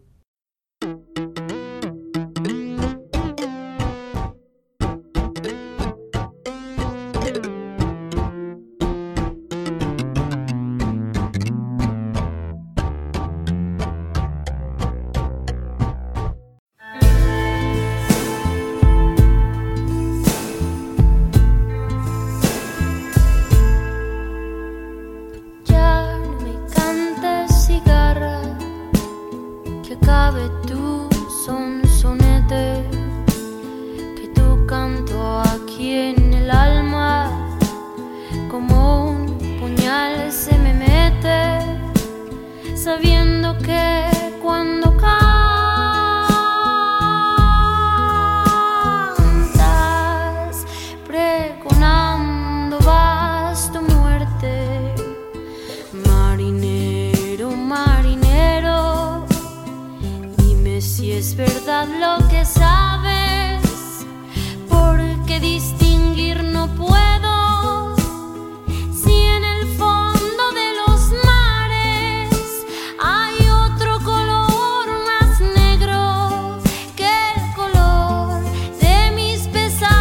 Cabe tu sonsonete, que tu canto aquí en el alma como un puñal se me mete, sabiendo que cuando cantas, pregonando vas tu muerte. Marinero, marinero, si es verdad lo que sabes, porque distinguir no puedo si en el fondo de los mares hay otro color más negro que el color de mis pesares.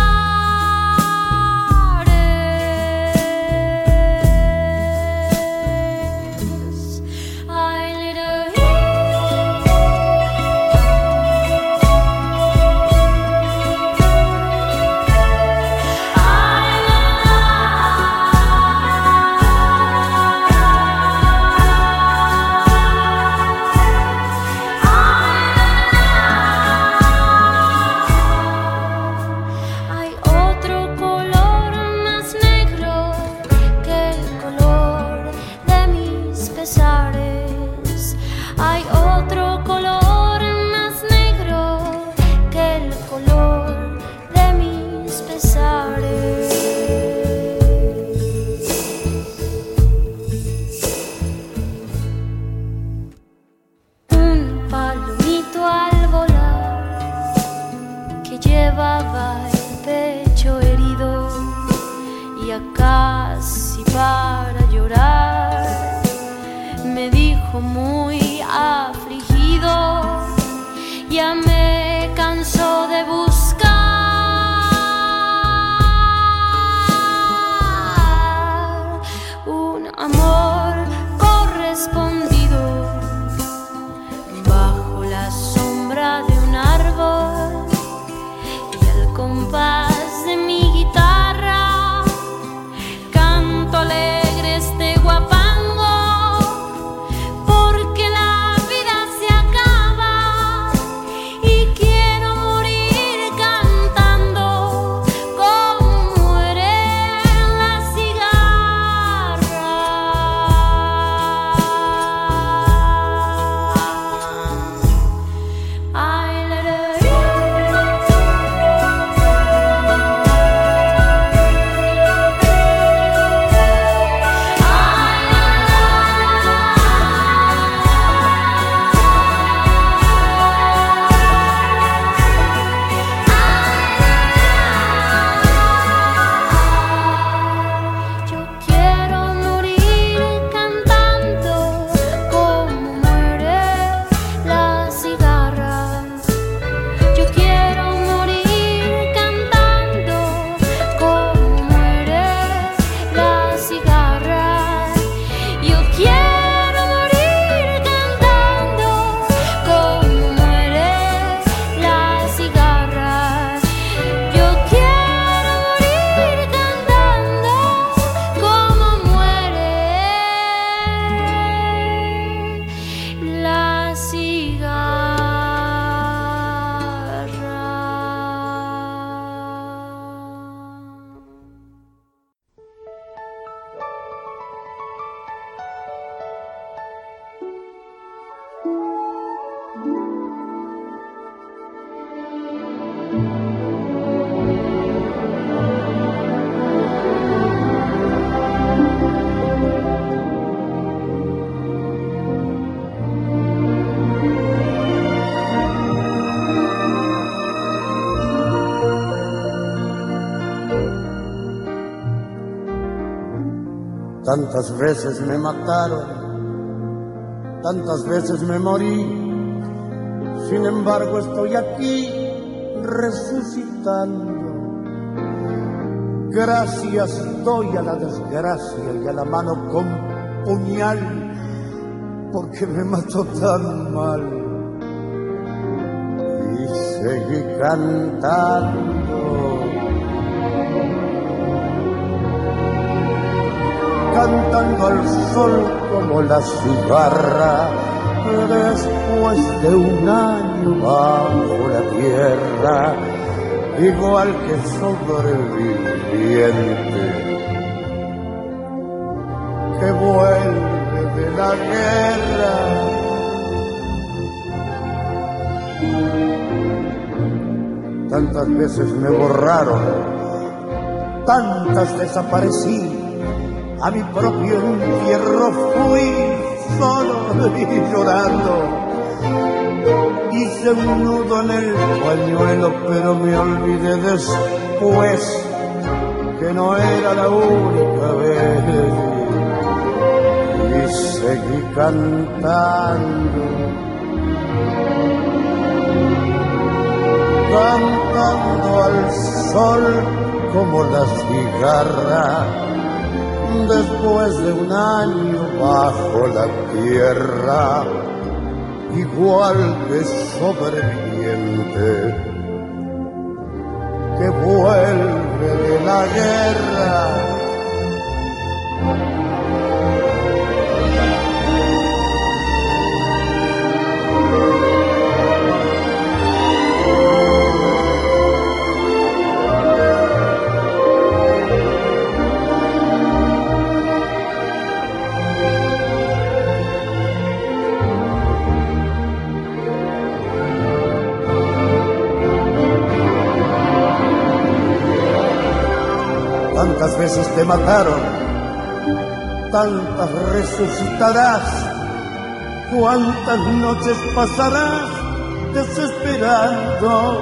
Ay, little hay otro color más negro que el color de mis pesares. Un palomito al volar que llevaba el pecho herido y a casi para llorar me dijo muy afligido: ya me canso de buscar un amor como Tantas veces me mataron, tantas veces me morí, sin embargo estoy aquí resucitando. Gracias doy a la desgracia y a la mano con puñal, porque me mató tan mal. Y seguí cantando, cantando al sol como la cigarra, después de un año bajo la tierra, igual que sobreviviente que vuelve de la guerra. Tantas veces me borraron, tantas desaparecí, a mi propio entierro fui solo y llorando. Hice un nudo en el pañuelo, pero me olvidé después que no era la única vez. Y seguí cantando, cantando al sol como la cigarra, después de un año bajo la tierra, igual que sobreviviente que vuelve de la guerra. Tantas veces te mataron, tantas resucitarás, cuántas noches pasarás desesperando,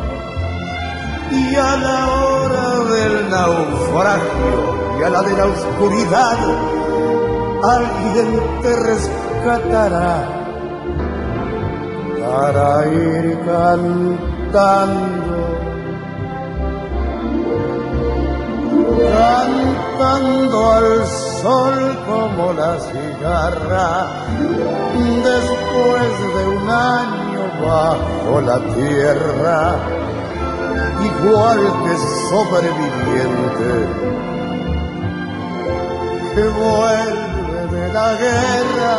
y a la hora del naufragio y a la de la oscuridad, alguien te rescatará para ir cantando, cantando al sol como la cigarra, después de un año bajo la tierra, igual que sobreviviente que vuelve de la guerra,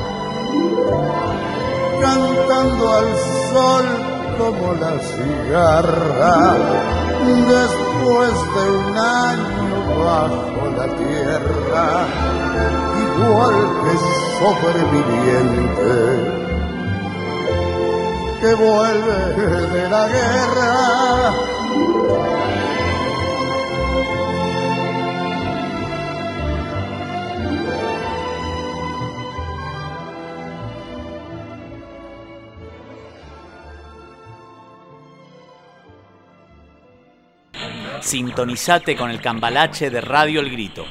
cantando al sol como la cigarra, después de un año bajo la tierra, igual que sobreviviente que vuelve de la guerra. Sintonizate con el Cambalache de Radio El Grito.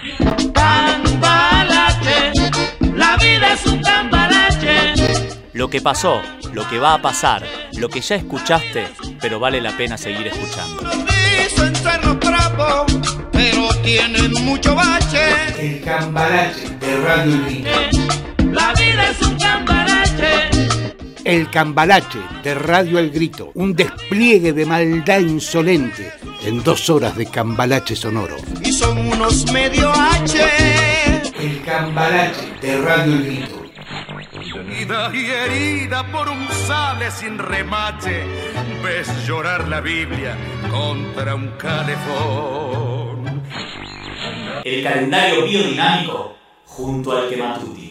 Cambalache, la vida es un cambalache. Lo que pasó, lo que va a pasar, lo que ya escuchaste, pero vale la pena seguir escuchando. Dicen ser los trapos, pero tienen mucho bache. El Cambalache de Radio El Grito. La vida es un cambalache. El Cambalache de Radio El Grito, un despliegue de maldad insolente en 2 horas de cambalache sonoro. Y son unos medio H. El Cambalache de Radio El Grito. Vida y herida por un sable sin remache, ves llorar la Biblia contra un calefón. El calendario biodinámico junto al Quematuti.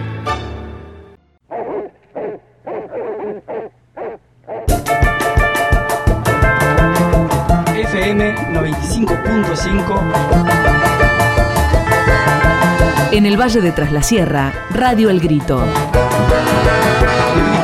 FM 95.5. En el Valle de Tras la Sierra, Radio El Grito.